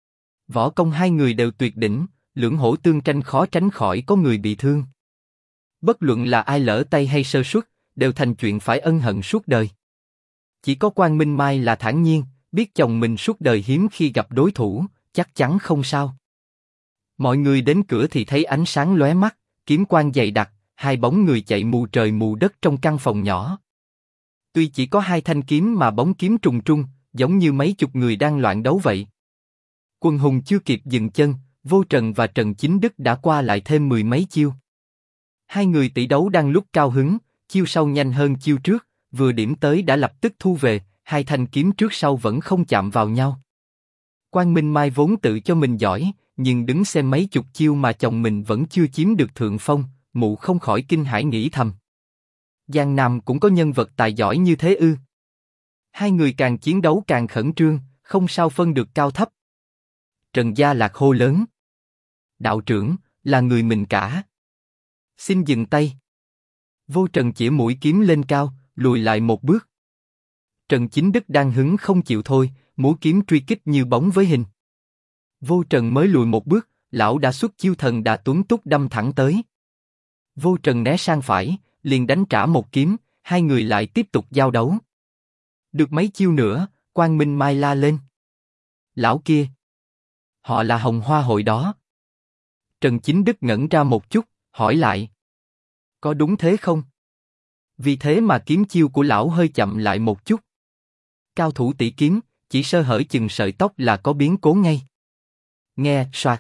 Speaker 1: võ công hai người đều tuyệt đỉnh, lưỡng hổ tương tranh khó tránh khỏi có người bị thương. Bất luận là ai lỡ tay hay sơ suất, đều thành chuyện phải ân hận suốt đời. Chỉ có Quan Minh Mai là thản nhiên, biết chồng mình suốt đời hiếm khi gặp đối thủ, chắc chắn không sao. Mọi người đến cửa thì thấy ánh sáng lóe mắt, kiếm quang dày đặc, hai bóng người chạy mù trời mù đất trong căn phòng nhỏ. Tuy chỉ có hai thanh kiếm mà bóng kiếm trùng trùng, giống như mấy chục người đang loạn đấu vậy. Quần hùng chưa kịp dừng chân, Vô Trần và Trần Chính Đức đã qua lại thêm mười mấy chiêu. Hai người tỷ đấu đang lúc cao hứng, chiêu sau nhanh hơn chiêu trước, vừa điểm tới đã lập tức thu về, hai thanh kiếm trước sau vẫn không chạm vào nhau. Quan Minh Mai vốn tự cho mình giỏi, nhưng đứng xem mấy chục chiêu mà chồng mình vẫn chưa chiếm được thượng phong, mụ không khỏi kinh hãi nghĩ thầm. Giang Nam cũng có nhân vật tài giỏi như thế ư? Hai người càng chiến đấu càng khẩn trương, không sao phân được cao thấp. Trần Gia Lạc hô lớn. Đạo trưởng, là người mình cả. Xin dừng tay. Vô Trần chĩa mũi kiếm lên cao, lùi lại một bước. Trần Chính Đức đang hứng không chịu thôi, mũi kiếm truy kích như bóng với hình. Vô Trần mới lùi một bước, lão đã xuất chiêu thần đà tuấn túc đâm thẳng tới. Vô Trần né sang phải, liền đánh trả một kiếm, hai người lại tiếp tục giao đấu. Được mấy chiêu nữa, Quan Minh Mai la lên. Lão kia! Họ là Hồng Hoa hội đó. Trần Chính Đức ngẩn ra một chút, hỏi lại. Có đúng thế không? Vì thế mà kiếm chiêu của lão hơi chậm lại một chút. Cao thủ tỷ kiếm, chỉ sơ hở chừng sợi tóc là có biến cố ngay. Nghe, soạt.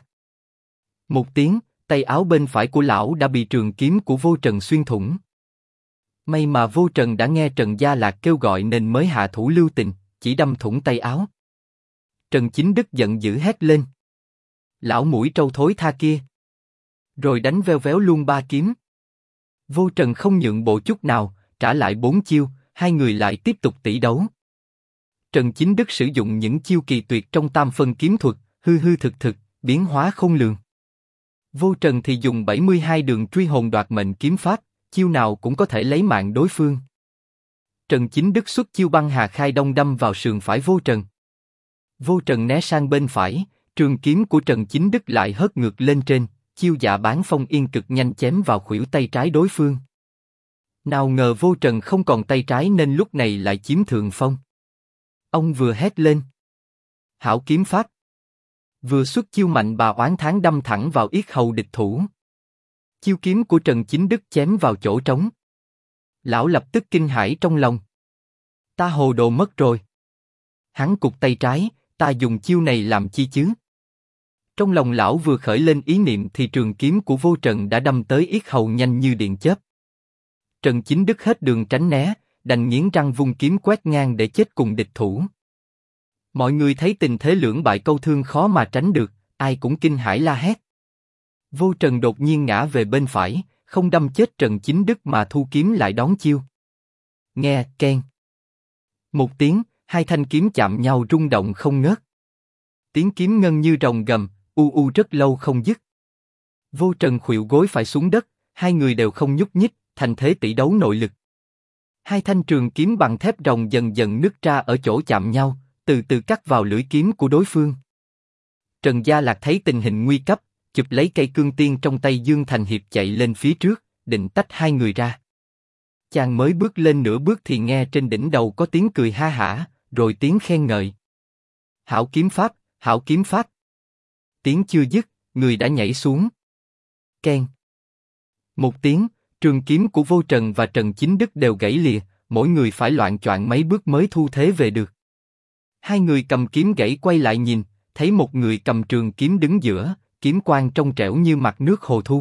Speaker 1: Một tiếng, tay áo bên phải của lão đã bị trường kiếm của Vô Trần xuyên thủng. May mà Vô Trần đã nghe Trần Gia Lạc kêu gọi nên mới hạ thủ lưu tình, chỉ đâm thủng tay áo. Trần Chính Đức giận dữ hét lên. Lão mũi trâu thối tha kia! Rồi đánh veo véo luôn ba kiếm. Vô Trần không nhượng bộ chút nào, trả lại 4 chiêu, hai người lại tiếp tục tỷ đấu. Trần Chính Đức sử dụng những chiêu kỳ tuyệt trong tam phân kiếm thuật, hư hư thực thực, biến hóa khôn lường. Vô Trần thì dùng 72 đường truy hồn đoạt mệnh kiếm pháp, chiêu nào cũng có thể lấy mạng đối phương. Trần Chính Đức xuất chiêu băng hà khai đông đâm vào sườn phải Vô Trần. Vô Trần né sang bên phải, trường kiếm của Trần Chính Đức lại hất ngược lên trên, chiêu dạ bán phong yên cực nhanh chém vào khuỷu tay trái đối phương. Nào ngờ Vô Trần không còn tay trái nên lúc này lại chiếm thượng phong. Ông vừa hét lên: hảo kiếm pháp! Vừa xuất chiêu mạnh bà oán thán đâm thẳng vào yết hầu địch thủ. Chiêu kiếm của Trần Chính Đức chém vào chỗ trống. Lão lập tức kinh hãi trong lòng. Ta hồ đồ mất rồi. Hắn cụt tay trái, ta dùng chiêu này làm chi chứ? Trong lòng lão vừa khởi lên ý niệm thì trường kiếm của Vô Trần đã đâm tới yết hầu nhanh như điện chớp. Trần Chính Đức hết đường tránh né, đành nghiến răng vung kiếm quét ngang để chết cùng địch thủ. Mọi người thấy tình thế lưỡng bại câu thương khó mà tránh được, ai cũng kinh hãi la hét. Vô Trần đột nhiên ngã về bên phải, không đâm chết Trần Chính Đức mà thu kiếm lại đón chiêu. Nghe keng. Một tiếng, hai thanh kiếm chạm nhau rung động không ngớt. Tiếng kiếm ngân như rồng gầm, u u rất lâu không dứt. Vô Trần khuỵu gối phải xuống đất, hai người đều không nhúc nhích, thành thế tỷ đấu nội lực. Hai thanh trường kiếm bằng thép rồng dần dần nứt ra ở chỗ chạm nhau, từ từ cắt vào lưỡi kiếm của đối phương. Trần Gia Lạc thấy tình hình nguy cấp, chụp lấy cây cương tiên trong tay Dương Thành Hiệp chạy lên phía trước, định tách hai người ra. Chàng mới bước lên nửa bước thì nghe trên đỉnh đầu có tiếng cười ha hả, rồi tiếng khen ngợi. Hảo kiếm pháp, hảo kiếm pháp. Tiếng chưa dứt, người đã nhảy xuống. Keng. Một tiếng, trường kiếm của Vô Trần và Trần Chính Đức đều gãy lìa, mỗi người phải loạng choạng mấy bước mới thu thế về được. Hai người cầm kiếm gãy quay lại nhìn, thấy một người cầm trường kiếm đứng giữa, kiếm quang trong trẻo như mặt nước hồ thu.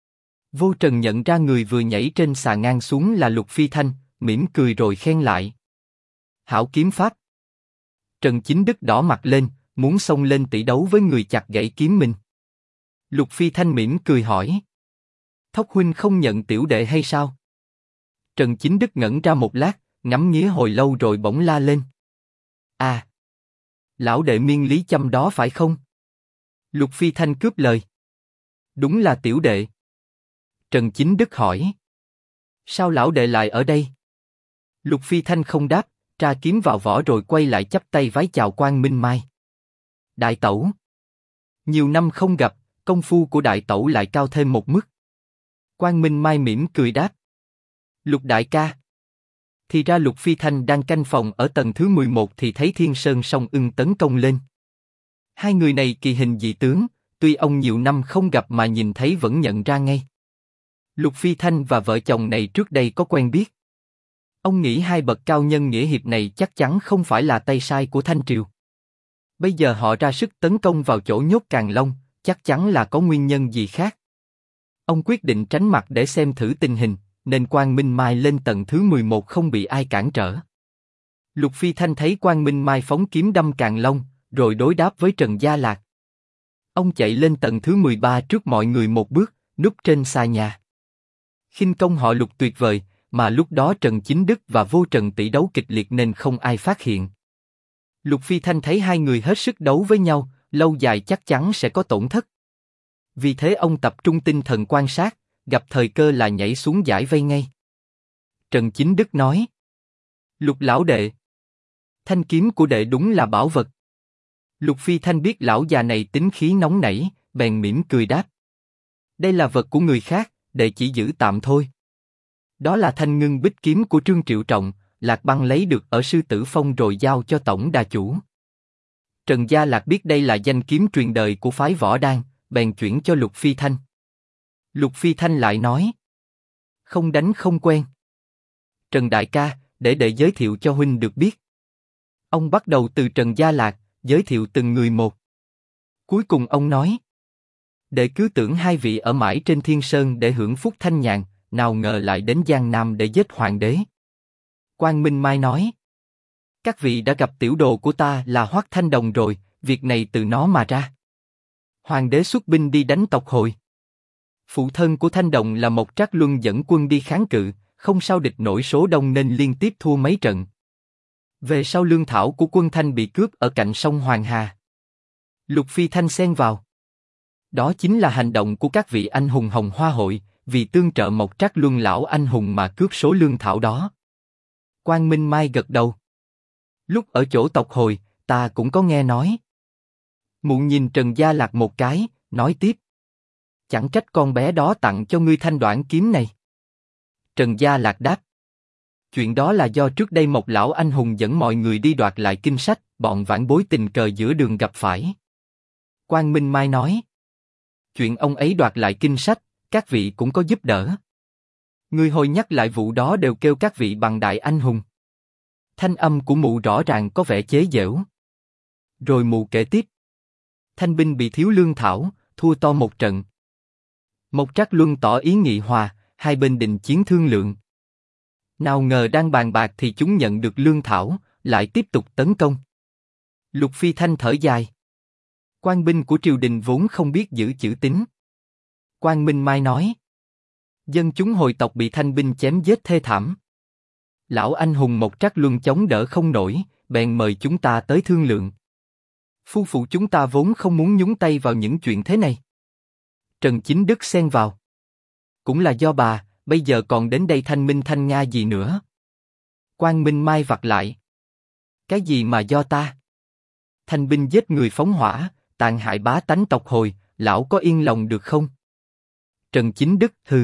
Speaker 1: Vô Trần nhận ra người vừa nhảy trên xà ngang xuống là Lục Phi Thanh, mỉm cười rồi khen lại. Hảo kiếm pháp. Trần Chính Đức đỏ mặt lên, muốn xông lên tỷ đấu với người chặt gãy kiếm mình. Lục Phi Thanh mỉm cười hỏi. Thốc huynh không nhận tiểu đệ hay sao? Trần Chính Đức ngẩn ra một lát, ngắm nghía hồi lâu rồi bỗng la lên. À! Lão đệ Miên Lý Châm đó phải không? Lục Phi Thanh cướp lời. Đúng là tiểu đệ. Trần Chính Đức hỏi. Sao lão đệ lại ở đây? Lục Phi Thanh không đáp, tra kiếm vào vỏ rồi quay lại chắp tay vái chào Quang Minh Mai. Đại tẩu. Nhiều năm không gặp, công phu của đại tẩu lại cao thêm một mức. Quang Minh Mai mỉm cười đáp. Lục đại ca. Thì ra Lục Phi Thanh đang canh phòng ở tầng thứ 11 thì thấy Thiên Sơn Song Ưng tấn công lên. Hai người này kỳ hình dị tướng, tuy ông nhiều năm không gặp mà nhìn thấy vẫn nhận ra ngay. Lục Phi Thanh và vợ chồng này trước đây có quen biết. Ông nghĩ hai bậc cao nhân nghĩa hiệp này chắc chắn không phải là tay sai của Thanh Triều. Bây giờ họ ra sức tấn công vào chỗ nhốt Càn Long, chắc chắn là có nguyên nhân gì khác. Ông quyết định tránh mặt để xem thử tình hình, nên Quang Minh Mai lên tầng thứ 11 không bị ai cản trở. Lục Phi Thanh thấy Quang Minh Mai phóng kiếm đâm Càn Long, rồi đối đáp với Trần Gia Lạc. Ông chạy lên tầng thứ 13 trước mọi người một bước, núp trên xà nhà. Khinh công họ Lục tuyệt vời, mà lúc đó Trần Chính Đức và Vô Trần tỷ đấu kịch liệt nên không ai phát hiện. Lục Phi Thanh thấy hai người hết sức đấu với nhau, lâu dài chắc chắn sẽ có tổn thất. Vì thế ông tập trung tinh thần quan sát, gặp thời cơ là nhảy xuống giải vây ngay. Trần Chính Đức nói. Lục lão đệ. Thanh kiếm của đệ đúng là bảo vật. Lục Phi Thanh biết lão già này tính khí nóng nảy, bèn mỉm cười đáp. Đây là vật của người khác, đệ chỉ giữ tạm thôi. Đó là thanh ngưng bích kiếm của Trương Triệu Trọng, Lạc Băng lấy được ở Sư Tử Phong rồi giao cho tổng đà chủ. Trần Gia Lạc biết đây là danh kiếm truyền đời của phái Võ Đan, bèn chuyển cho Lục Phi Thanh. Lục Phi Thanh lại nói. Không đánh không quen. Trần đại ca, để đệ giới thiệu cho huynh được biết. Ông bắt đầu từ Trần Gia Lạc, giới thiệu từng người một. Cuối cùng ông nói. Đệ cứ tưởng hai vị ở mãi trên Thiên Sơn để hưởng phúc thanh nhàn, nào ngờ lại đến Giang Nam để giết hoàng đế. Quang Minh Mai nói. Các vị đã gặp tiểu đồ của ta là Hoắc Thanh Đồng rồi, việc này từ nó mà ra. Hoàng đế xuất binh đi đánh tộc Hồi. Phụ thân của Thanh Đồng là Mộc Trác Luân dẫn quân đi kháng cự, không sao địch nổi số đông nên liên tiếp thua mấy trận. Về sau lương thảo của quân Thanh bị cướp ở cạnh sông Hoàng Hà. Lục Phi Thanh xen vào. Đó chính là hành động của các vị anh hùng Hồng Hoa hội, vì tương trợ Mộc Trác Luân lão anh hùng mà cướp số lương thảo đó. Quang Minh Mai gật đầu. Lúc ở chỗ tộc hồi, ta cũng có nghe nói. Mụ nhìn Trần Gia Lạc một cái, nói tiếp. Chẳng trách con bé đó tặng cho ngươi thanh đoản kiếm này. Trần Gia Lạc đáp. Chuyện đó là do trước đây Mộc lão anh hùng dẫn mọi người đi đoạt lại kinh sách, bọn vãn bối tình cờ giữa đường gặp phải. Quang Minh Mai nói. Chuyện ông ấy đoạt lại kinh sách, các vị cũng có giúp đỡ. Người hồi nhắc lại vụ đó đều kêu các vị bằng đại anh hùng. Thanh âm của mụ rõ ràng có vẻ chế giễu. Rồi mụ kể tiếp. Thanh binh bị thiếu lương thảo, thua to một trận. Mộc Trác Luân tỏ ý nghị hòa, hai bên định chiến thương lượng. Nào ngờ đang bàn bạc thì chúng nhận được lương thảo, lại tiếp tục tấn công. Lục Phi Thanh thở dài. Quan binh của triều đình vốn không biết giữ chữ tín. Quang Minh Mai nói. Dân chúng hồi tộc bị thanh binh chém giết thê thảm. Lão anh hùng Mộc Trác Luân chống đỡ không nổi, bèn mời chúng ta tới thương lượng. Phu phụ chúng ta vốn không muốn nhúng tay vào những chuyện thế này. Trần Chính Đức xen vào. Cũng là do bà, bây giờ còn đến đây thanh minh thanh nga gì nữa. Quang Minh Mai vặt lại. Cái gì mà do ta? Thanh binh giết người phóng hỏa, tàn hại bá tánh tộc hồi, lão có yên lòng được không? Trần Chính Đức hừ.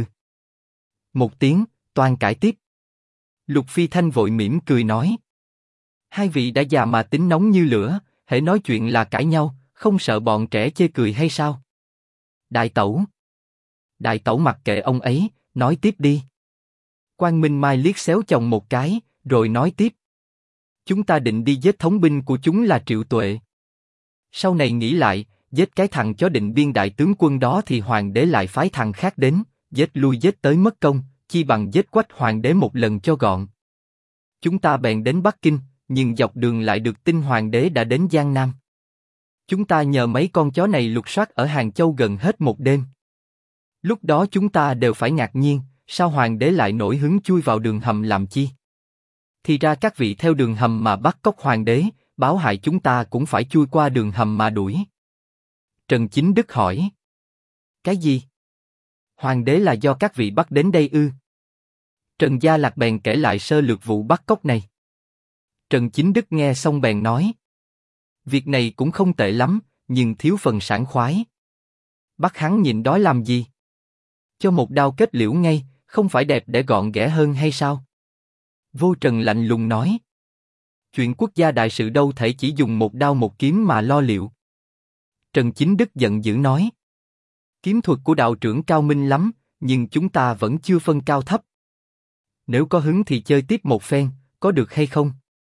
Speaker 1: Một tiếng, toan cãi tiếp. Lục Phi Thanh vội mỉm cười nói. Hai vị đã già mà tính nóng như lửa, hễ nói chuyện là cãi nhau, không sợ bọn trẻ chê cười hay sao? Đại tẩu. Đại tẩu mặc kệ ông ấy, nói tiếp đi. Quang Minh Mai liếc xéo chồng một cái, rồi nói tiếp. Chúng ta định đi giết thống binh của chúng là Triệu Tuệ. Sau này nghĩ lại, giết cái thằng chó Định Biên đại tướng quân đó thì hoàng đế lại phái thằng khác đến, giết lui giết tới mất công, chi bằng giết Quách hoàng đế một lần cho gọn. Chúng ta bèn đến Bắc Kinh, nhưng dọc đường lại được tin hoàng đế đã đến Giang Nam. Chúng ta nhờ mấy con chó này lục soát ở Hàng Châu gần hết một đêm. Lúc đó chúng ta đều phải ngạc nhiên, sao hoàng đế lại nổi hứng chui vào đường hầm làm chi? Thì ra các vị theo đường hầm mà bắt cóc hoàng đế, báo hại chúng ta cũng phải chui qua đường hầm mà đuổi. Trần Chính Đức hỏi. Cái gì? Hoàng đế là do các vị bắt đến đây ư? Trần Gia Lạc bèn kể lại sơ lược vụ bắt cóc này. Trần Chính Đức nghe xong bèn nói. Việc này cũng không tệ lắm, nhưng thiếu phần sảng khoái. Bắt hắn nhịn đói làm gì? Cho một đao kết liễu ngay, không phải đẹp để gọn ghẽ hơn hay sao? Vô Trần lạnh lùng nói. Chuyện quốc gia đại sự đâu thể chỉ dùng một đao một kiếm mà lo liệu. Trần Chính Đức giận dữ nói. Kiếm thuật của đạo trưởng cao minh lắm, nhưng chúng ta vẫn chưa phân cao thấp. Nếu có hứng thì chơi tiếp một phen, có được hay không?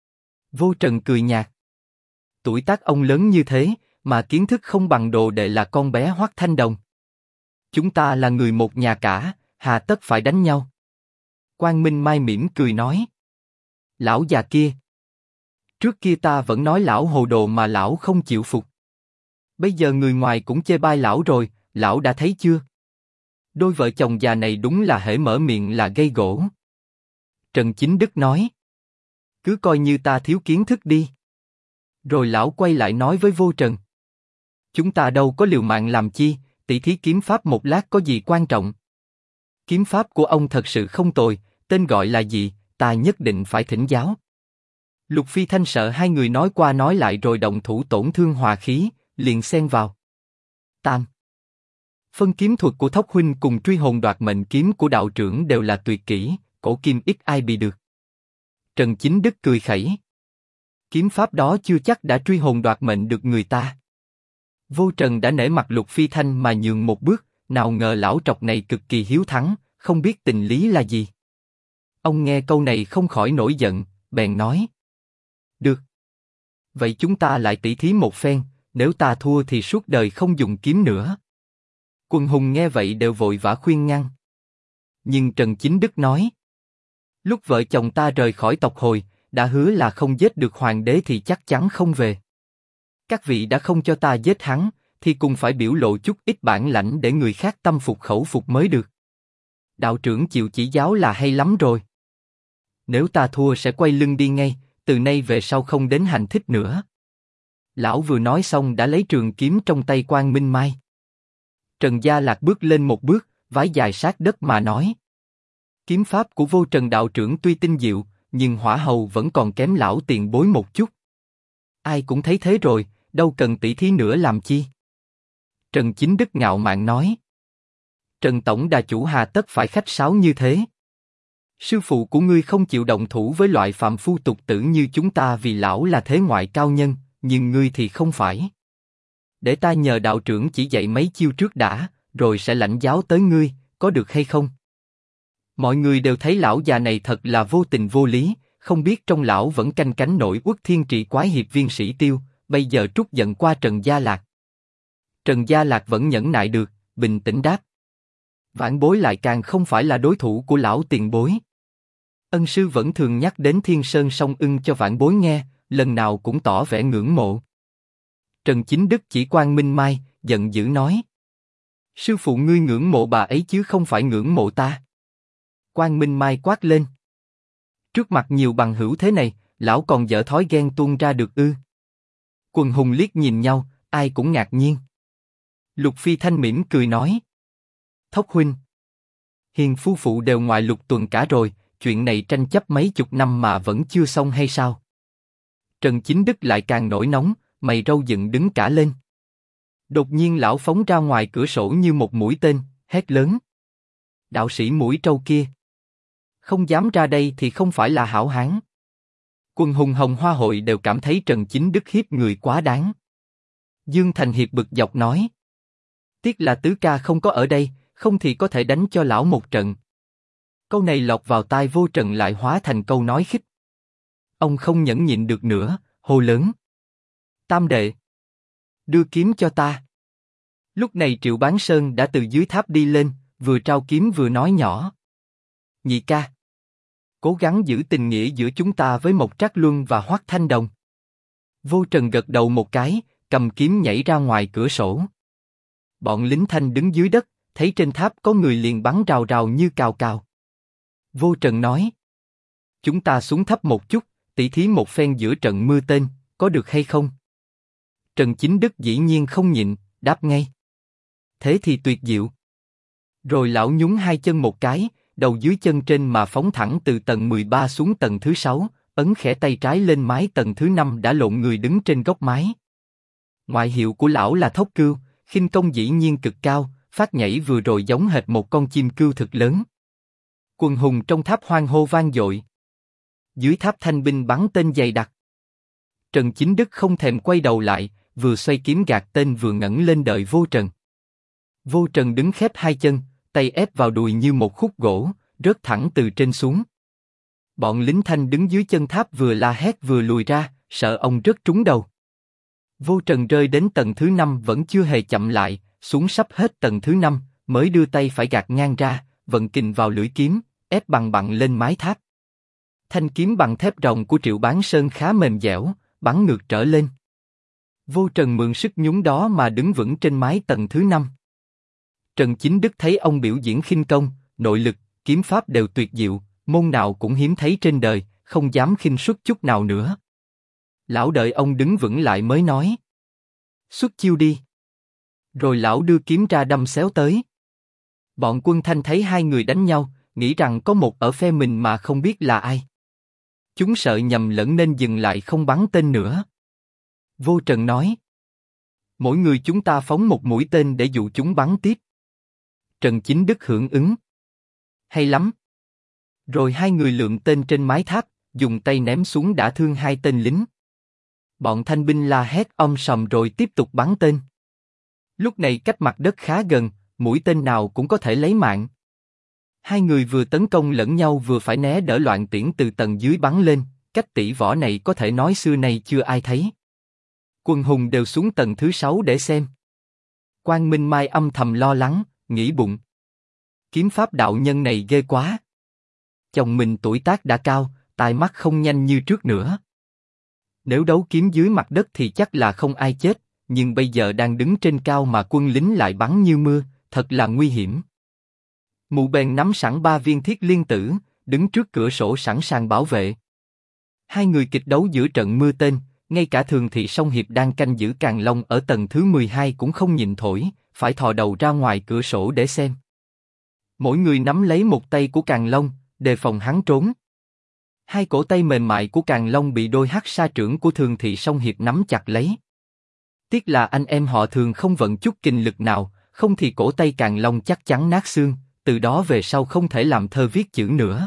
Speaker 1: Vô Trần cười nhạt. Tuổi tác ông lớn như thế, mà kiến thức không bằng đồ đệ là con bé Hoắc Thanh Đồng. Chúng ta là người một nhà cả, hà tất phải đánh nhau? Quang Minh Mai mỉm cười nói. Lão già kia. Trước kia ta vẫn nói lão hồ đồ mà lão không chịu phục. Bây giờ người ngoài cũng chê bai lão rồi, lão đã thấy chưa? Đôi vợ chồng già này đúng là hễ mở miệng là gây gổ. Trần Chính Đức nói. Cứ coi như ta thiếu kiến thức đi. Rồi lão quay lại nói với Vô Trần. Chúng ta đâu có liều mạng làm chi, tỉ thí kiếm pháp một lát có gì quan trọng. Kiếm pháp của ông thật sự không tồi, tên gọi là gì, ta nhất định phải thỉnh giáo. Lục Phi Thanh sợ hai người nói qua nói lại rồi động thủ tổn thương hòa khí, liền xen vào. Tam. Phân kiếm thuật của Thốc huynh cùng truy hồn đoạt mệnh kiếm của đạo trưởng đều là tuyệt kỹ, cổ kim ít ai bị được. Trần Chính Đức cười khẩy. Kiếm pháp đó chưa chắc đã truy hồn đoạt mệnh được người ta. Vô Trần đã nể mặt Lục Phi Thanh mà nhường một bước, nào ngờ lão trọc này cực kỳ hiếu thắng, không biết tình lý là gì. Ông nghe câu này không khỏi nổi giận, bèn nói. Được. Vậy chúng ta lại tỉ thí một phen, nếu ta thua thì suốt đời không dùng kiếm nữa. Quần hùng nghe vậy đều vội vã khuyên ngăn. Nhưng Trần Chính Đức nói. Lúc vợ chồng ta rời khỏi tộc hồi, đã hứa là không giết được hoàng đế thì chắc chắn không về. Các vị đã không cho ta giết hắn, thì cùng phải biểu lộ chút ít bản lãnh để người khác tâm phục khẩu phục mới được. Đạo trưởng chịu chỉ giáo là hay lắm rồi. Nếu ta thua sẽ quay lưng đi ngay, từ nay về sau không đến hành thích nữa. Lão vừa nói xong đã lấy trường kiếm trong tay Quang Minh Mai. Trần Gia Lạc bước lên một bước, vái dài sát đất mà nói. Kiếm pháp của Vô Trần đạo trưởng tuy tinh diệu, nhưng hỏa hầu vẫn còn kém lão tiền bối một chút. Ai cũng thấy thế rồi, đâu cần tỉ thí nữa làm chi. Trần Chính Đức ngạo mạn nói. Trần Tổng đà chủ hà tất phải khách sáo như thế. Sư phụ của ngươi không chịu động thủ với loại phàm phu tục tử như chúng ta vì lão là thế ngoại cao nhân, nhưng ngươi thì không phải. Để ta nhờ đạo trưởng chỉ dạy mấy chiêu trước đã, rồi sẽ lãnh giáo tới ngươi, có được hay không? Mọi người đều thấy lão già này thật là vô tình vô lý, không biết trong lão vẫn canh cánh nổi Uất Thiên Trị quái hiệp viên Sĩ Tiêu, bây giờ trút giận qua Trần Gia Lạc. Trần Gia Lạc vẫn nhẫn nại được, bình tĩnh đáp. Vãn bối lại càng không phải là đối thủ của lão tiền bối. Ân sư vẫn thường nhắc đến Thiên Sơn Song Ưng cho vãn bối nghe, lần nào cũng tỏ vẻ ngưỡng mộ. Trần Chính Đức chỉ Quan Minh Mai, giận dữ nói. Sư phụ ngươi ngưỡng mộ bà ấy chứ không phải ngưỡng mộ ta. Quan Minh Mai quát lên. Trước mặt nhiều bằng hữu thế này, lão còn dở thói ghen tuông ra được ư? Quần hùng liếc nhìn nhau, ai cũng ngạc nhiên. Lục Phi Thanh mỉm cười nói. Thốc huynh. Hiền phu phụ đều ngoài Lục Tuần cả rồi, chuyện này tranh chấp mấy chục năm mà vẫn chưa xong hay sao? Trần Chính Đức lại càng nổi nóng, mày râu dựng đứng cả lên. Đột nhiên lão phóng ra ngoài cửa sổ như một mũi tên, hét lớn. Đạo sĩ mũi trâu kia. Không dám ra đây thì không phải là hảo hán. Quần hùng Hồng Hoa hội đều cảm thấy Trần Chính Đức hiếp người quá đáng. Dương Thành Hiệp bực dọc nói. Tiếc là tứ ca không có ở đây, không thì có thể đánh cho lão một trận. Câu này lọt vào tai Vô Trần lại hóa thành câu nói khích. Ông không nhẫn nhịn được nữa, hô lớn. Tam đệ, đưa kiếm cho ta. Lúc này Triệu Bán Sơn đã từ dưới tháp đi lên, vừa trao kiếm vừa nói nhỏ. Nhị ca, cố gắng giữ tình nghĩa giữa chúng ta với Mộc Trác Luân và Hoắc Thanh Đồng. Vô Trần gật đầu một cái, cầm kiếm nhảy ra ngoài cửa sổ. Bọn lính Thanh đứng dưới đất, thấy trên tháp có người liền bắn rào rào như cào cào. Vô Trần nói. Chúng ta xuống thấp một chút, tỉ thí một phen giữa trận mưa tên, có được hay không? Trần Chính Đức dĩ nhiên không nhịn, đáp ngay. Thế thì tuyệt diệu. Rồi lão nhún hai chân một cái, đầu dưới chân trên mà phóng thẳng từ tầng 13 xuống tầng thứ 6, ấn khẽ tay trái lên mái tầng thứ 5 đã lộn người đứng trên góc mái. Ngoại hiệu của lão là Thốc Cưu, khinh công dĩ nhiên cực cao, phát nhảy vừa rồi giống hệt một con chim cưu thực lớn. Quần hùng trong tháp hoan hô vang dội. Dưới tháp thanh binh bắn tên dày đặc. Trần Chính Đức không thèm quay đầu lại, vừa xoay kiếm gạt tên vừa ngẩng lên đợi Vô Trần. Vô Trần đứng khép hai chân, tay ép vào đùi như một khúc gỗ, rớt thẳng từ trên xuống. Bọn lính Thanh đứng dưới chân tháp vừa la hét vừa lùi ra, sợ ông rớt trúng đầu. Vô Trần rơi đến tầng thứ 5 vẫn chưa hề chậm lại, xuống sắp hết tầng thứ 5, mới đưa tay phải gạt ngang ra, vận kình vào lưỡi kiếm, ép bằng bằng lên mái tháp. Thanh kiếm bằng thép ròng của Triệu Bán Sơn khá mềm dẻo, bắn ngược trở lên. Vô Trần mượn sức nhún đó mà đứng vững trên mái tầng thứ 5. Trần Chính Đức thấy ông biểu diễn khinh công, nội lực, kiếm pháp đều tuyệt diệu, môn nào cũng hiếm thấy trên đời, không dám khinh suất chút nào nữa. Lão đợi ông đứng vững lại mới nói. Xuất chiêu đi. Rồi lão đưa kiếm ra đâm xéo tới. Bọn quân Thanh thấy hai người đánh nhau, nghĩ rằng có một ở phe mình mà không biết là ai. Chúng sợ nhầm lẫn nên dừng lại không bắn tên nữa. Vô Trần nói. Mỗi người chúng ta phóng một mũi tên để dụ chúng bắn tiếp. Trần Chính Đức hưởng ứng. Hay lắm. Rồi hai người lượm tên trên mái tháp, dùng tay ném xuống đã thương hai tên lính. Bọn thanh binh la hét sầm rồi tiếp tục bắn tên. Lúc này cách mặt đất khá gần, mũi tên nào cũng có thể lấy mạng. Hai người vừa tấn công lẫn nhau vừa phải né đỡ loạn tiễn từ tầng dưới bắn lên, cách tỷ võ này có thể nói xưa nay chưa ai thấy. Quần hùng đều xuống tầng thứ 6 để xem. Quan Minh Mai âm thầm lo lắng, nghĩ bụng. Kiếm pháp đạo nhân này ghê quá. Chồng mình tuổi tác đã cao, tai mắt không nhanh như trước nữa. Nếu đấu kiếm dưới mặt đất thì chắc là không ai chết, nhưng bây giờ đang đứng trên cao mà quân lính lại bắn như mưa, thật là nguy hiểm. Mụ bèn nắm sẵn 3 viên thiết liên tử, đứng trước cửa sổ sẵn sàng bảo vệ. Hai người kịch đấu giữa trận mưa tên, ngay cả Thường Thị Song Hiệp đang canh giữ Càn Long ở tầng thứ 12 cũng không nhịn thổi, phải thò đầu ra ngoài cửa sổ để xem. Mỗi người nắm lấy một tay của Càn Long, đề phòng hắn trốn. Hai cổ tay mềm mại của Càn Long bị đôi hắc sa trưởng của Thường Thị Song Hiệp nắm chặt lấy. Tiếc là anh em họ Thường không vận chút kinh lực nào, không thì cổ tay Càn Long chắc chắn nát xương, từ đó về sau không thể làm thơ viết chữ nữa.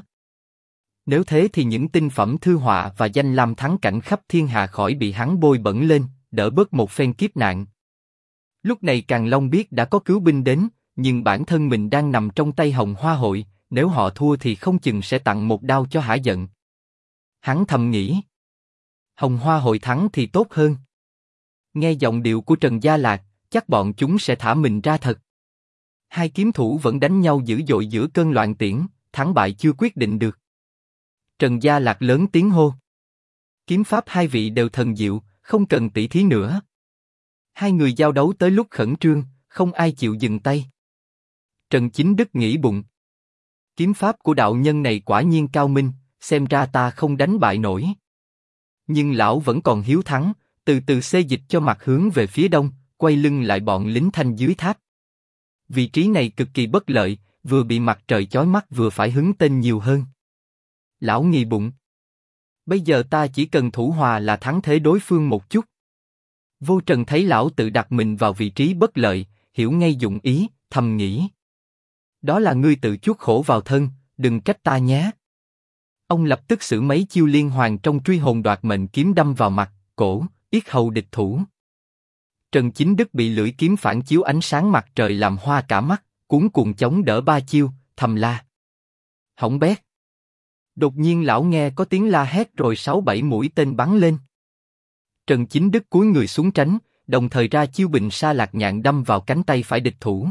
Speaker 1: Nếu thế thì những tinh phẩm thư họa và danh lam thắng cảnh khắp thiên hạ khỏi bị hắn bôi bẩn lên, đỡ bớt một phen kiếp nạn. Lúc này Càn Long biết đã có cứu binh đến, nhưng bản thân mình đang nằm trong tay Hồng Hoa Hội, nếu họ thua thì không chừng sẽ tặng một đao cho hả giận. Hắn thầm nghĩ, Hồng Hoa Hội thắng thì tốt hơn. Nghe giọng điệu của Trần Gia Lạc, chắc bọn chúng sẽ thả mình ra thật. Hai kiếm thủ vẫn đánh nhau dữ dội giữa cơn loạn tiễn, thắng bại chưa quyết định được. Trần Gia Lạc lớn tiếng hô. Kiếm pháp hai vị đều thần diệu, không cần tỉ thí nữa. Hai người giao đấu tới lúc khẩn trương, không ai chịu dừng tay. Trần Chính Đức nghĩ bụng. Kiếm pháp của đạo nhân này quả nhiên cao minh, xem ra ta không đánh bại nổi. Nhưng lão vẫn còn hiếu thắng, từ từ xê dịch cho mặt hướng về phía đông, quay lưng lại bọn lính Thanh dưới tháp. Vị trí này cực kỳ bất lợi, vừa bị mặt trời chói mắt vừa phải hứng tên nhiều hơn. Lão nghĩ bụng. Bây giờ ta chỉ cần thủ hòa là thắng thế đối phương một chút. Vô Trần thấy lão tự đặt mình vào vị trí bất lợi, hiểu ngay dụng ý, thầm nghĩ. Đó là ngươi tự chuốc khổ vào thân, đừng trách ta nhé. Ông lập tức sử mấy chiêu liên hoàn trong truy hồn đoạt mệnh kiếm đâm vào mặt, cổ, yết hầu địch thủ. Trần Chính Đức bị lưỡi kiếm phản chiếu ánh sáng mặt trời làm hoa cả mắt, cuống cuồng chống đỡ ba chiêu, thầm la. Hỏng bét. Đột nhiên lão nghe có tiếng la hét rồi 6-7 mũi tên bắn lên. Trần Chính Đức cúi người xuống tránh, đồng thời ra chiêu Bình Sa Lạc Nhạn đâm vào cánh tay phải địch thủ.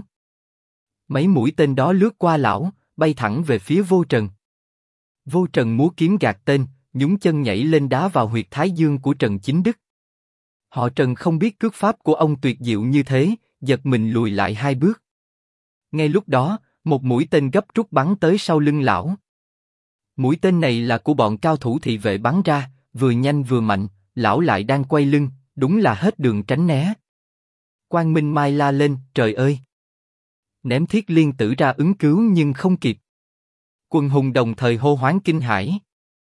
Speaker 1: Mấy mũi tên đó lướt qua lão, bay thẳng về phía Vô Trần. Vô Trần múa kiếm gạt tên, nhún chân nhảy lên đá vào huyệt thái dương của Trần Chính Đức. Họ Trần không biết cước pháp của ông tuyệt diệu như thế, giật mình lùi lại 2 bước. Ngay lúc đó, một mũi tên gấp rút bắn tới sau lưng lão. Mũi tên này là của bọn cao thủ thị vệ bắn ra, vừa nhanh vừa mạnh, lão lại đang quay lưng, đúng là hết đường tránh né. Quang Minh Mai la lên, trời ơi! Ném Thiết Liên Tử ra ứng cứu nhưng không kịp. Quần hùng đồng thời hô hoán kinh hãi.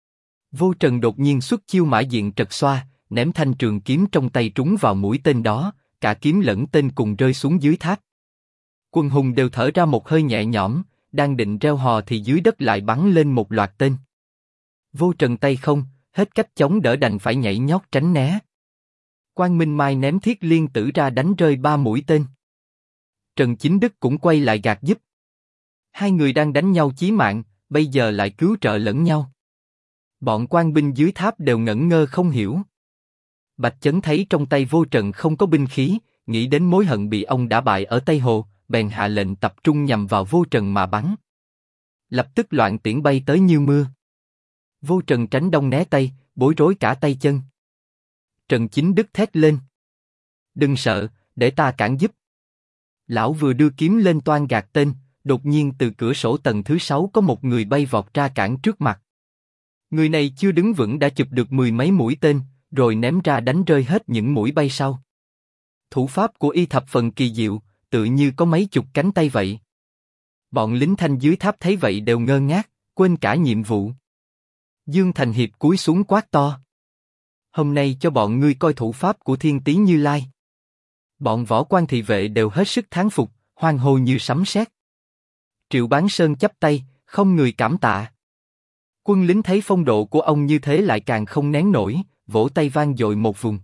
Speaker 1: Vô Trần đột nhiên xuất chiêu mã diện trật xoa, ném thanh trường kiếm trong tay trúng vào mũi tên đó, cả kiếm lẫn tên cùng rơi xuống dưới tháp. Quần hùng đều thở ra một hơi nhẹ nhõm, đang định reo hò thì dưới đất lại bắn lên một loạt tên. Vô Trần tay không, hết cách chống đỡ đành phải nhảy nhót tránh né. Quang Minh Mai ném Thiết Liên Tử ra đánh rơi 3 mũi tên. Trần Chính Đức cũng quay lại gạt giúp. Hai người đang đánh nhau chí mạng, bây giờ lại cứu trợ lẫn nhau. Bọn quan binh dưới tháp đều ngẩn ngơ không hiểu. Bạch Chấn thấy trong tay Vô Trần không có binh khí, nghĩ đến mối hận bị ông đã bại ở Tây Hồ, bèn hạ lệnh tập trung nhằm vào Vô Trần mà bắn. Lập tức loạn tiễn bay tới như mưa. Vô Trần tránh đông né tây, bối rối cả tay chân. Trần Chính Đức thét lên. Đừng sợ, để ta cản giúp. Lão vừa đưa kiếm lên toan gạt tên, đột nhiên từ cửa sổ tầng thứ 6 có một người bay vọt ra cản trước mặt. Người này chưa đứng vững đã chụp được 10 mấy mũi tên, rồi ném ra đánh rơi hết những mũi bay sau. Thủ pháp của y thập phần kỳ diệu, tự như có mấy chục cánh tay vậy. Bọn lính Thanh dưới tháp thấy vậy đều ngơ ngác, quên cả nhiệm vụ. Dương Thành Hiệp cúi xuống quát to. Hôm nay cho bọn ngươi coi thủ pháp của Thiên Tý Như Lai. Bọn võ quan thị vệ đều hết sức thán phục, hoan hô như sấm sét. Triệu Bán Sơn chắp tay, không người cảm tạ. Quân lính thấy phong độ của ông như thế lại càng không nén nổi, vỗ tay vang dội một vùng.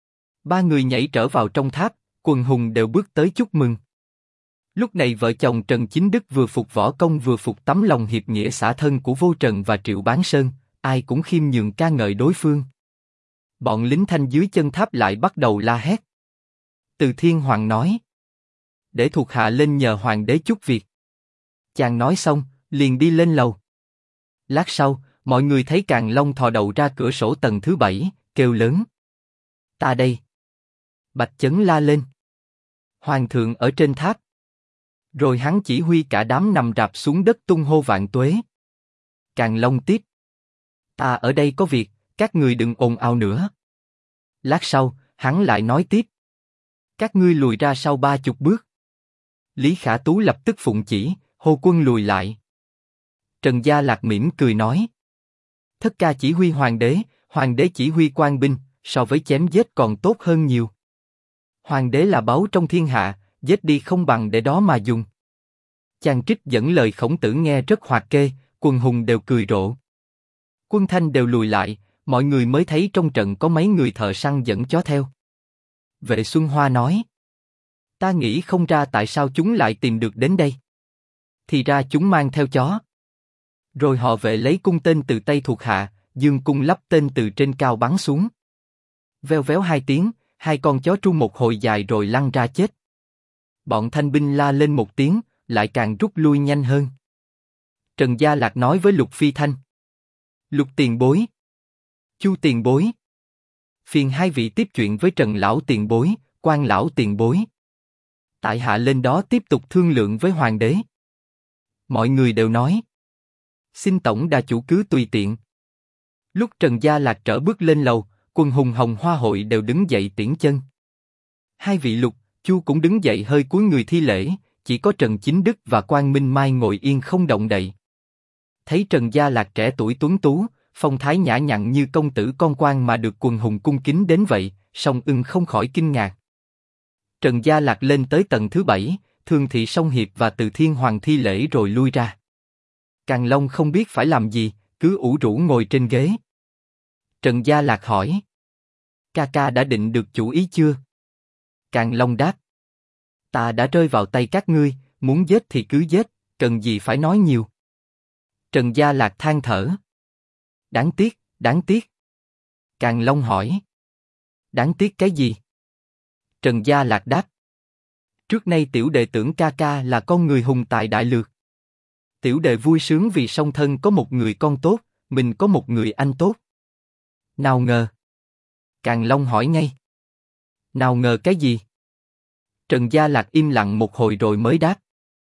Speaker 1: 3 người nhảy trở vào trong tháp, quần hùng đều bước tới chúc mừng. Lúc này vợ chồng Trần Chính Đức vừa phục võ công vừa phục tấm lòng hiệp nghĩa xả thân của Vô Trần và Triệu Bán Sơn, ai cũng khiêm nhường ca ngợi đối phương. Bọn lính Thanh dưới chân tháp lại bắt đầu la hét. Từ Thiên Hoàng nói. Để thuộc hạ lên nhờ hoàng đế chút việc. Chàng nói xong, liền đi lên lầu. Lát sau, mọi người thấy Càn Long thò đầu ra cửa sổ tầng thứ 7, kêu lớn. Ta đây. Bạch Chấn la lên. Hoàng thượng ở trên tháp. Rồi hắn chỉ huy cả đám nằm rạp xuống đất tung hô vạn tuế. Càn Long tiếp. Ta ở đây có việc, các người đừng ồn ào nữa. Lát sau, hắn lại nói tiếp. Các ngươi lùi ra sau 30 bước. Lý Khả Tú lập tức phụng chỉ, hô quân lùi lại. Trần Gia Lạc mỉm cười nói: Thất ca chỉ huy hoàng đế chỉ huy quan binh, so với chém giết còn tốt hơn nhiều. Hoàng đế là báu trong thiên hạ, giết đi không bằng để đó mà dùng. Chàng trích dẫn lời Khổng Tử nghe rất hoạt kê, quần hùng đều cười rộ. Quân Thanh đều lùi lại, mọi người mới thấy trong trận có mấy người thợ săn dẫn chó theo. Vệ Xuân Hoa nói: Ta nghĩ không ra tại sao chúng lại tìm được đến đây. Thì ra chúng mang theo chó. Rồi họ Vệ lấy cung tên từ tay thuộc hạ, dương cung lắp tên từ trên cao bắn xuống. Veo véo 2 tiếng, 2 con chó tru một hồi dài rồi lăn ra chết. Bọn thanh binh la lên một tiếng, lại càng rút lui nhanh hơn. Trần Gia Lạc nói với Lục Phi Thanh: Lục tiền bối, Chu tiền bối, phiền hai vị tiếp chuyện với Trần lão tiền bối, Quan lão tiền bối. Tại hạ lên đó tiếp tục thương lượng với hoàng đế. Mọi người đều nói: Xin tổng đà chủ cứ tùy tiện. Lúc Trần Gia Lạc trở bước lên lầu, quần hùng Hồng Hoa hội đều đứng dậy tiễn chân. Hai vị Lục, Chu cũng đứng dậy hơi cúi người thi lễ, chỉ có Trần Chính Đức và Quan Minh Mai ngồi yên không động đậy. Thấy Trần Gia Lạc trẻ tuổi tuấn tú, phong thái nhã nhặn như công tử con quan mà được quần hùng cung kính đến vậy, Song Ưng không khỏi kinh ngạc. Trần Gia Lạc lên tới tầng thứ 7, Thương Thị Song Hiệp và Từ Thiên Hoàng thi lễ rồi lui ra. Càn Long không biết phải làm gì, cứ ủ rũ ngồi trên ghế. Trần Gia Lạc hỏi: Ca ca đã định được chủ ý chưa? Càn Long đáp: Ta đã rơi vào tay các ngươi, muốn giết thì cứ giết, cần gì phải nói nhiều. Trần Gia Lạc than thở: Đáng tiếc, đáng tiếc. Càn Long hỏi: Đáng tiếc cái gì? Trần Gia Lạc đáp: Trước nay tiểu đệ tưởng ca ca là con người hùng tài đại lược. Tiểu đệ vui sướng vì song thân có một người con tốt, mình có một người anh tốt. Nào ngờ. Càn Long hỏi ngay: Nào ngờ cái gì? Trần Gia Lạc im lặng một hồi rồi mới đáp: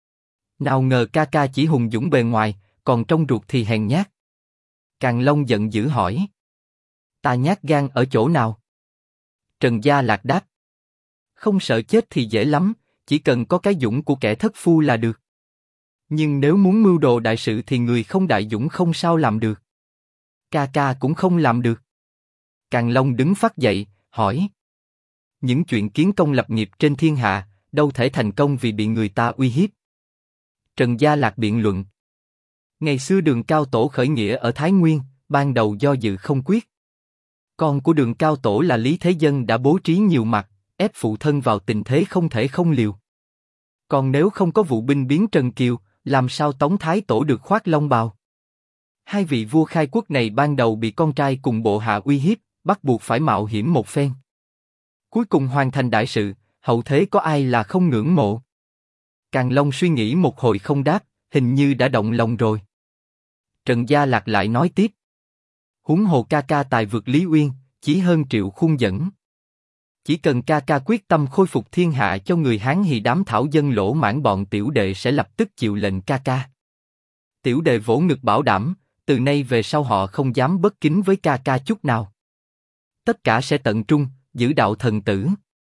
Speaker 1: Nào ngờ ca ca chỉ hùng dũng bề ngoài, còn trong ruột thì hèn nhát. Càn Long giận dữ hỏi: Ta nhát gan ở chỗ nào? Trần Gia Lạc đáp: Không sợ chết thì dễ lắm, chỉ cần có cái dũng của kẻ thất phu là được. Nhưng nếu muốn mưu đồ đại sự thì người không đại dũng không sao làm được. Ca ca cũng không làm được. Càn Long đứng phắt dậy, hỏi: Những chuyện kiến công lập nghiệp trên thiên hạ, đâu thể thành công vì bị người ta uy hiếp. Trần Gia Lạc biện luận: Ngày xưa Đường Cao Tổ khởi nghĩa ở Thái Nguyên, ban đầu do dự không quyết. Con của Đường Cao Tổ là Lý Thế Dân đã bố trí nhiều mặt, ép phụ thân vào tình thế không thể không liều. Còn nếu không có vụ binh biến Trần Kiều, làm sao Tống Thái Tổ được khoác long bào? Hai vị vua khai quốc này ban đầu bị con trai cùng bộ hạ uy hiếp, bắt buộc phải mạo hiểm một phen. Cuối cùng hoàn thành đại sự, hậu thế có ai là không ngưỡng mộ? Càn Long suy nghĩ một hồi không đáp, hình như đã động lòng rồi. Trần Gia Lạc lại nói tiếp: Huống hồ ca ca tài vượt Lý Uyên, chí hơn triệu khuôn dẫn. Chỉ cần ca ca quyết tâm khôi phục thiên hạ cho người Hán thì đám thảo dân lỗ mãn bọn tiểu đệ sẽ lập tức chịu lệnh ca ca. Tiểu đệ vỗ ngực bảo đảm, từ nay về sau họ không dám bất kính với ca ca chút nào. Tất cả sẽ tận trung, giữ đạo thần tử.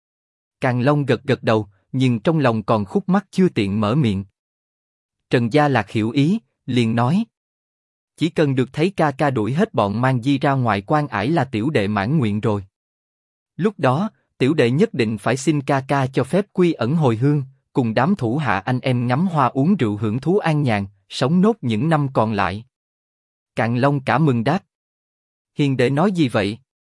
Speaker 1: Càn Long gật gật đầu, nhưng trong lòng còn khúc mắc chưa tiện mở miệng. Trần Gia Lạc hiểu ý, liền nói: Chỉ cần được thấy ca ca đuổi hết bọn mang di ra ngoài quan ải là tiểu đệ mãn nguyện rồi. Lúc đó, tiểu đệ nhất định phải xin ca ca cho phép quy ẩn hồi hương, cùng đám thủ hạ anh em ngắm hoa uống rượu hưởng thú an nhàn, sống nốt những năm còn lại. Càn Long cả mừng đáp: Hiền đệ nói gì vậy?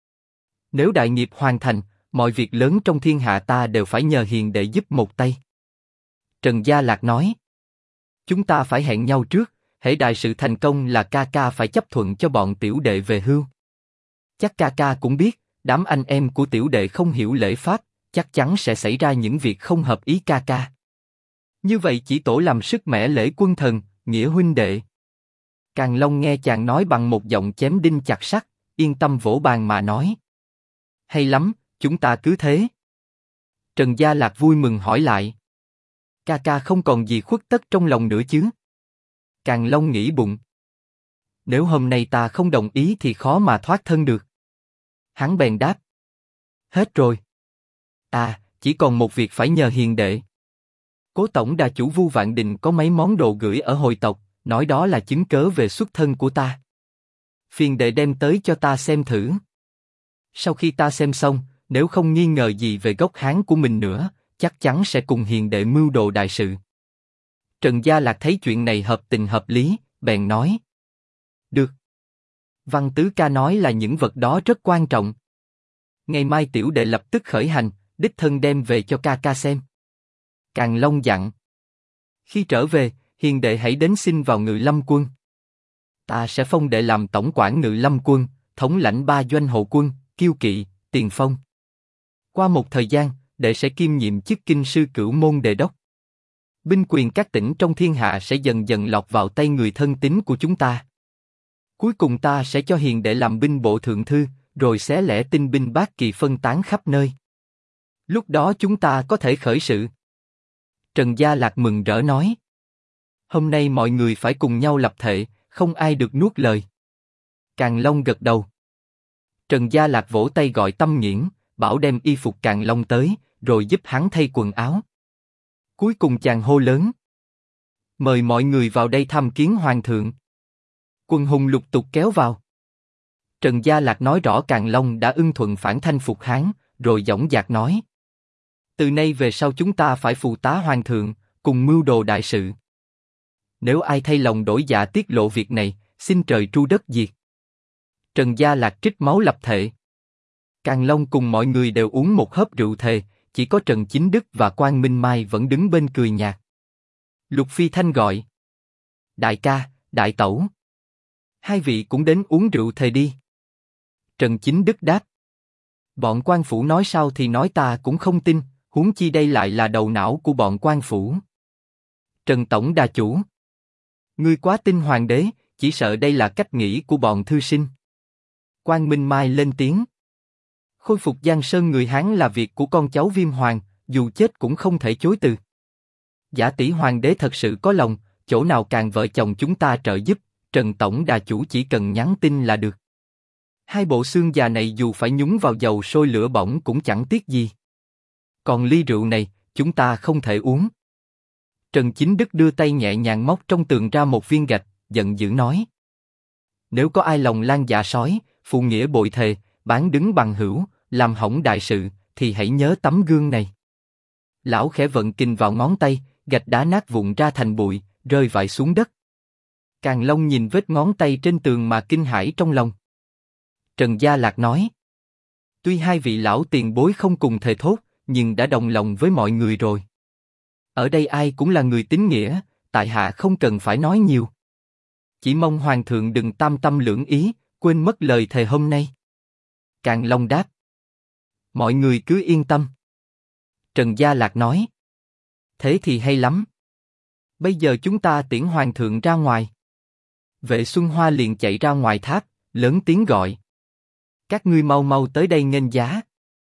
Speaker 1: Nếu đại nghiệp hoàn thành, mọi việc lớn trong thiên hạ ta đều phải nhờ hiền đệ giúp một tay. Trần Gia Lạc nói: Chúng ta phải hẹn nhau trước, hễ đại sự thành công là ca ca phải chấp thuận cho bọn tiểu đệ về hưu. Chắc ca ca cũng biết, đám anh em của tiểu đệ không hiểu lễ pháp, chắc chắn sẽ xảy ra những việc không hợp ý ca ca. Như vậy chỉ tổ làm sức mẻ lễ quân thần, nghĩa huynh đệ. Càn Long nghe chàng nói bằng một giọng chém đinh chặt sắt, yên tâm vỗ bàn mà nói: Hay lắm, chúng ta cứ thế. Trần Gia Lạc vui mừng hỏi lại: Ca ca không còn gì khuất tất trong lòng nữa chứ? Càn Long nghĩ bụng: Nếu hôm nay ta không đồng ý thì khó mà thoát thân được. Hắn bèn đáp: Hết rồi. À, chỉ còn một việc phải nhờ hiền đệ. Cố tổng đà chủ Vu Vạn Đình có mấy món đồ gửi ở hồi tộc, nói đó là chứng cớ về xuất thân của ta. Phiền đệ đem tới cho ta xem thử. Sau khi ta xem xong, nếu không nghi ngờ gì về gốc Hán của mình nữa, chắc chắn sẽ cùng hiền đệ mưu đồ đại sự. Trần Gia Lạc thấy chuyện này hợp tình hợp lý, bèn nói. Được. Văn Tứ ca nói là những vật đó rất quan trọng. Ngày mai tiểu đệ lập tức khởi hành, đích thân đem về cho ca ca xem. Càn Long dặn. Khi trở về, hiền đệ hãy đến xin vào Ngự Lâm quân. Ta sẽ phong đệ làm tổng quản Ngự Lâm quân, thống lãnh 3 doanh hộ quân, Kiêu Kỵ, Tiền Phong. Qua một thời gian, đệ sẽ kiêm nhiệm chức kinh sư Cửu Môn Đề đốc. Binh quyền các tỉnh trong thiên hạ sẽ dần dần lọt vào tay người thân tín của chúng ta. Cuối cùng ta sẽ cho hiền đệ làm binh bộ thượng thư, rồi xé lẻ tinh binh bát kỳ phân tán khắp nơi. Lúc đó chúng ta có thể khởi sự. Trần Gia Lạc mừng rỡ nói. Hôm nay mọi người phải cùng nhau lập thệ, không ai được nuốt lời. Càn Long gật đầu. Trần Gia Lạc vỗ tay gọi Tâm Nghiễn, bảo đem y phục Càn Long tới, rồi giúp hắn thay quần áo. Cuối cùng chàng hô lớn. Mời mọi người vào đây thăm kiến hoàng thượng. Quân hùng lục tục kéo vào. Trần Gia Lạc nói rõ Càn Long đã ưng thuận phản thanh phục Hán, rồi dõng dạc nói. Từ nay về sau chúng ta phải phụ tá hoàng thượng, cùng mưu đồ đại sự. Nếu ai thay lòng đổi dạ tiết lộ việc này, xin trời tru đất diệt. Trần Gia Lạc trích máu lập thệ. Càn Long cùng mọi người đều uống một hớp rượu thề, chỉ có Trần Chính Đức và Quan Minh Mai vẫn đứng bên cười nhạt. Lục Phi Thanh gọi. Đại ca, đại tẩu. Hai vị cũng đến uống rượu thề đi. Trần Chính Đức đáp. Bọn quan phủ nói sao thì nói ta cũng không tin, huống chi đây lại là đầu não của bọn quan phủ. Trần Tổng đà chủ. Ngươi quá tin hoàng đế, chỉ sợ đây là cách nghĩ của bọn thư sinh. Quan Minh Mai lên tiếng. Khôi phục Giang Sơn người Hán là việc của con cháu Viêm Hoàng, dù chết cũng không thể chối từ. Giả tỷ hoàng đế thật sự có lòng, chỗ nào càng vợ chồng chúng ta trợ giúp, Trần Tổng đà chủ chỉ cần nhắn tin là được. Hai bộ xương già này dù phải nhúng vào dầu sôi lửa bỏng cũng chẳng tiếc gì. Còn ly rượu này, chúng ta không thể uống. Trần Chính Đức đưa tay nhẹ nhàng móc trong tường ra một viên gạch, giận dữ nói. Nếu có ai lòng lan dạ sói, phụ nghĩa bội thề, bán đứng bằng hữu, làm hỏng đại sự, thì hãy nhớ tấm gương này. Lão khẽ vận kình vào ngón tay, gạch đá nát vụn ra thành bụi, rơi vãi xuống đất. Càn Long nhìn vết ngón tay trên tường mà kinh hãi trong lòng. Trần Gia Lạc nói. Tuy hai vị lão tiền bối không cùng thề thốt, nhưng đã đồng lòng với mọi người rồi. Ở đây ai cũng là người tín nghĩa, tại hạ không cần phải nói nhiều. Chỉ mong hoàng thượng đừng tam tâm lưỡng ý, quên mất lời thề hôm nay. Càn Long đáp. Mọi người cứ yên tâm. Trần Gia Lạc nói. Thế thì hay lắm. Bây giờ chúng ta tiễn hoàng thượng ra ngoài. Vệ Xuân Hoa liền chạy ra ngoài tháp, lớn tiếng gọi. Các ngươi mau mau tới đây nghênh giá.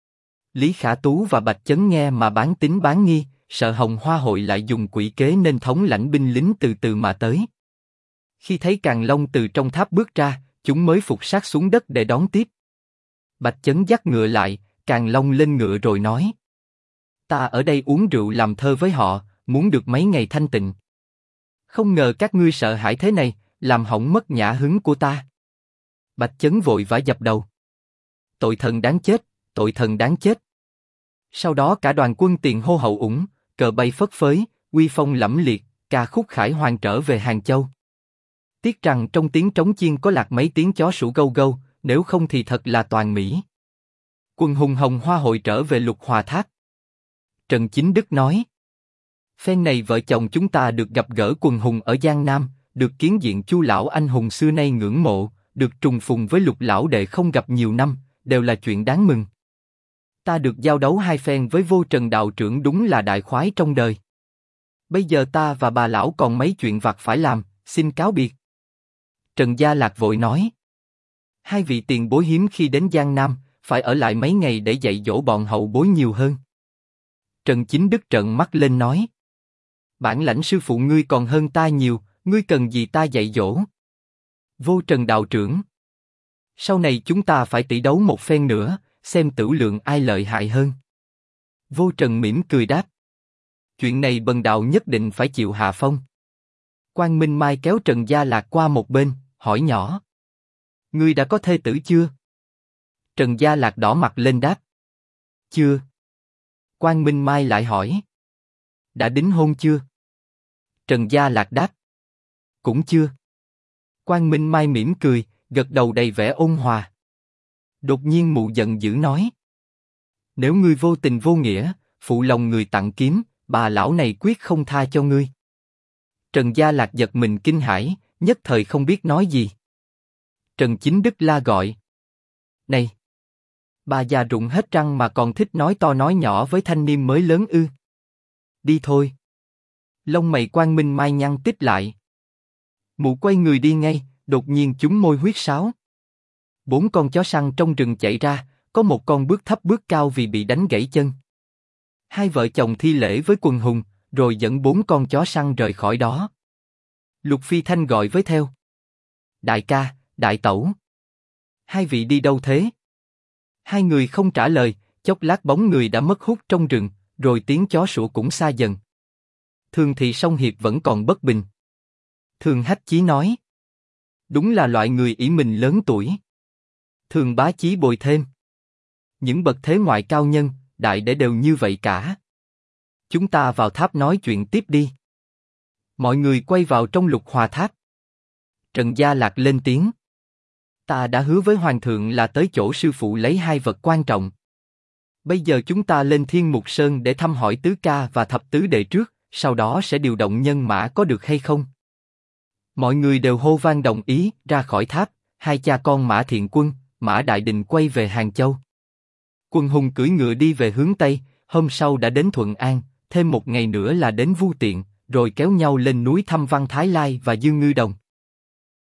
Speaker 1: Lý Khả Tú và Bạch Chấn nghe mà bán tín bán nghi, sợ Hồng Hoa hội lại dùng quỷ kế nên thống lãnh binh lính từ từ mà tới. Khi thấy Càn Long từ trong tháp bước ra, chúng mới phục sát xuống đất để đón tiếp. Bạch Chấn dắt ngựa lại, Càn Long lên ngựa rồi nói. Ta ở đây uống rượu làm thơ với họ, muốn được mấy ngày thanh tịnh. Không ngờ các ngươi sợ hãi thế này, làm hỏng mất nhã hứng của ta. Bạch Chấn vội vã dập đầu. Tội thần đáng chết, tội thần đáng chết. Sau đó cả đoàn quân tiền hô hậu ủng, cờ bay phất phới, uy phong lẫm liệt, ca khúc khải hoàn trở về Hàng Châu. Tiếc rằng trong tiếng trống chiên có lạc mấy tiếng chó sủa gâu gâu, nếu không thì thật là toàn mỹ. Quân hùng Hồng Hoa hội trở về Lục Hòa Tháp. Trần Chính Đức nói. Phen này vợ chồng chúng ta được gặp gỡ quần hùng ở Giang Nam, được kiến diện Chu lão anh hùng xưa nay ngưỡng mộ, được trùng phùng với Lục lão đệ không gặp nhiều năm, đều là chuyện đáng mừng. Ta được giao đấu hai phen với Vô Trần đạo trưởng đúng là đại khoái trong đời. Bây giờ ta và bà lão còn mấy chuyện vặt phải làm, xin cáo biệt. Trần Gia Lạc vội nói. Hai vị tiền bối hiếm khi đến Giang Nam, phải ở lại mấy ngày để dạy dỗ bọn hậu bối nhiều hơn. Trần Chính Đức trợn mắt lên nói. Bản lãnh sư phụ ngươi còn hơn ta nhiều, ngươi cần gì ta dạy dỗ? Vô Trần đạo trưởng. Sau này chúng ta phải tỷ đấu một phen nữa, xem tửu lượng ai lợi hại hơn. Vô Trần mỉm cười đáp. Chuyện này bần đạo nhất định phải chịu hạ phong. Quang Minh Mai kéo Trần Gia Lạc qua một bên, hỏi nhỏ. Ngươi đã có thê tử chưa? Trần Gia Lạc đỏ mặt lên đáp. Chưa. Quang Minh Mai lại hỏi. Đã đính hôn chưa? Trần Gia Lạc đáp. Cũng chưa. Quang Minh Mai mỉm cười, gật đầu đầy vẻ ôn hòa. Đột nhiên mụ giận dữ nói. Nếu ngươi vô tình vô nghĩa, phụ lòng người tặng kiếm, bà lão này quyết không tha cho ngươi. Trần Gia Lạc giật mình kinh hãi, nhất thời không biết nói gì. Trần Chính Đức la gọi. Này! Bà già rụng hết răng mà còn thích nói to nói nhỏ với thanh niên mới lớn ư? Đi thôi. Lông mày Quang Minh Mai nhăn tít lại. Mụ quay người đi ngay, đột nhiên chúng môi huyết sáo. 4 con chó săn trong rừng chạy ra, có một con bước thấp bước cao vì bị đánh gãy chân. Hai vợ chồng thi lễ với quần hùng, rồi dẫn 4 con chó săn rời khỏi đó. Lục Phi Thanh gọi với theo. Đại ca, đại tẩu. Hai vị đi đâu thế? Hai người không trả lời, chốc lát bóng người đã mất hút trong rừng, rồi tiếng chó sủa cũng xa dần. Thường Thị Song Hiệp vẫn còn bất bình. Thường Hách Chí nói. Đúng là loại người ỷ mình lớn tuổi. Thường Bá Chí bồi thêm. Những bậc thế ngoại cao nhân, đại để đều như vậy cả. Chúng ta vào tháp nói chuyện tiếp đi. Mọi người quay vào trong Lục Hòa Tháp. Trần Gia Lạc lên tiếng. Ta đã hứa với Hoàng thượng là tới chỗ sư phụ lấy 2 vật quan trọng. Bây giờ chúng ta lên Thiên Mục Sơn để thăm hỏi tứ ca và thập tứ đệ trước, sau đó sẽ điều động nhân mã có được hay không? Mọi người đều hô vang đồng ý, ra khỏi tháp, hai cha con Mã Thiện Quân, Mã Đại Định quay về Hàng Châu. Quân hùng cưỡi ngựa đi về hướng Tây, hôm sau đã đến Thuận An, thêm một ngày nữa là đến Vu Tiện, rồi kéo nhau lên núi thăm Văn Thái Lai và Dương Ngư Đồng.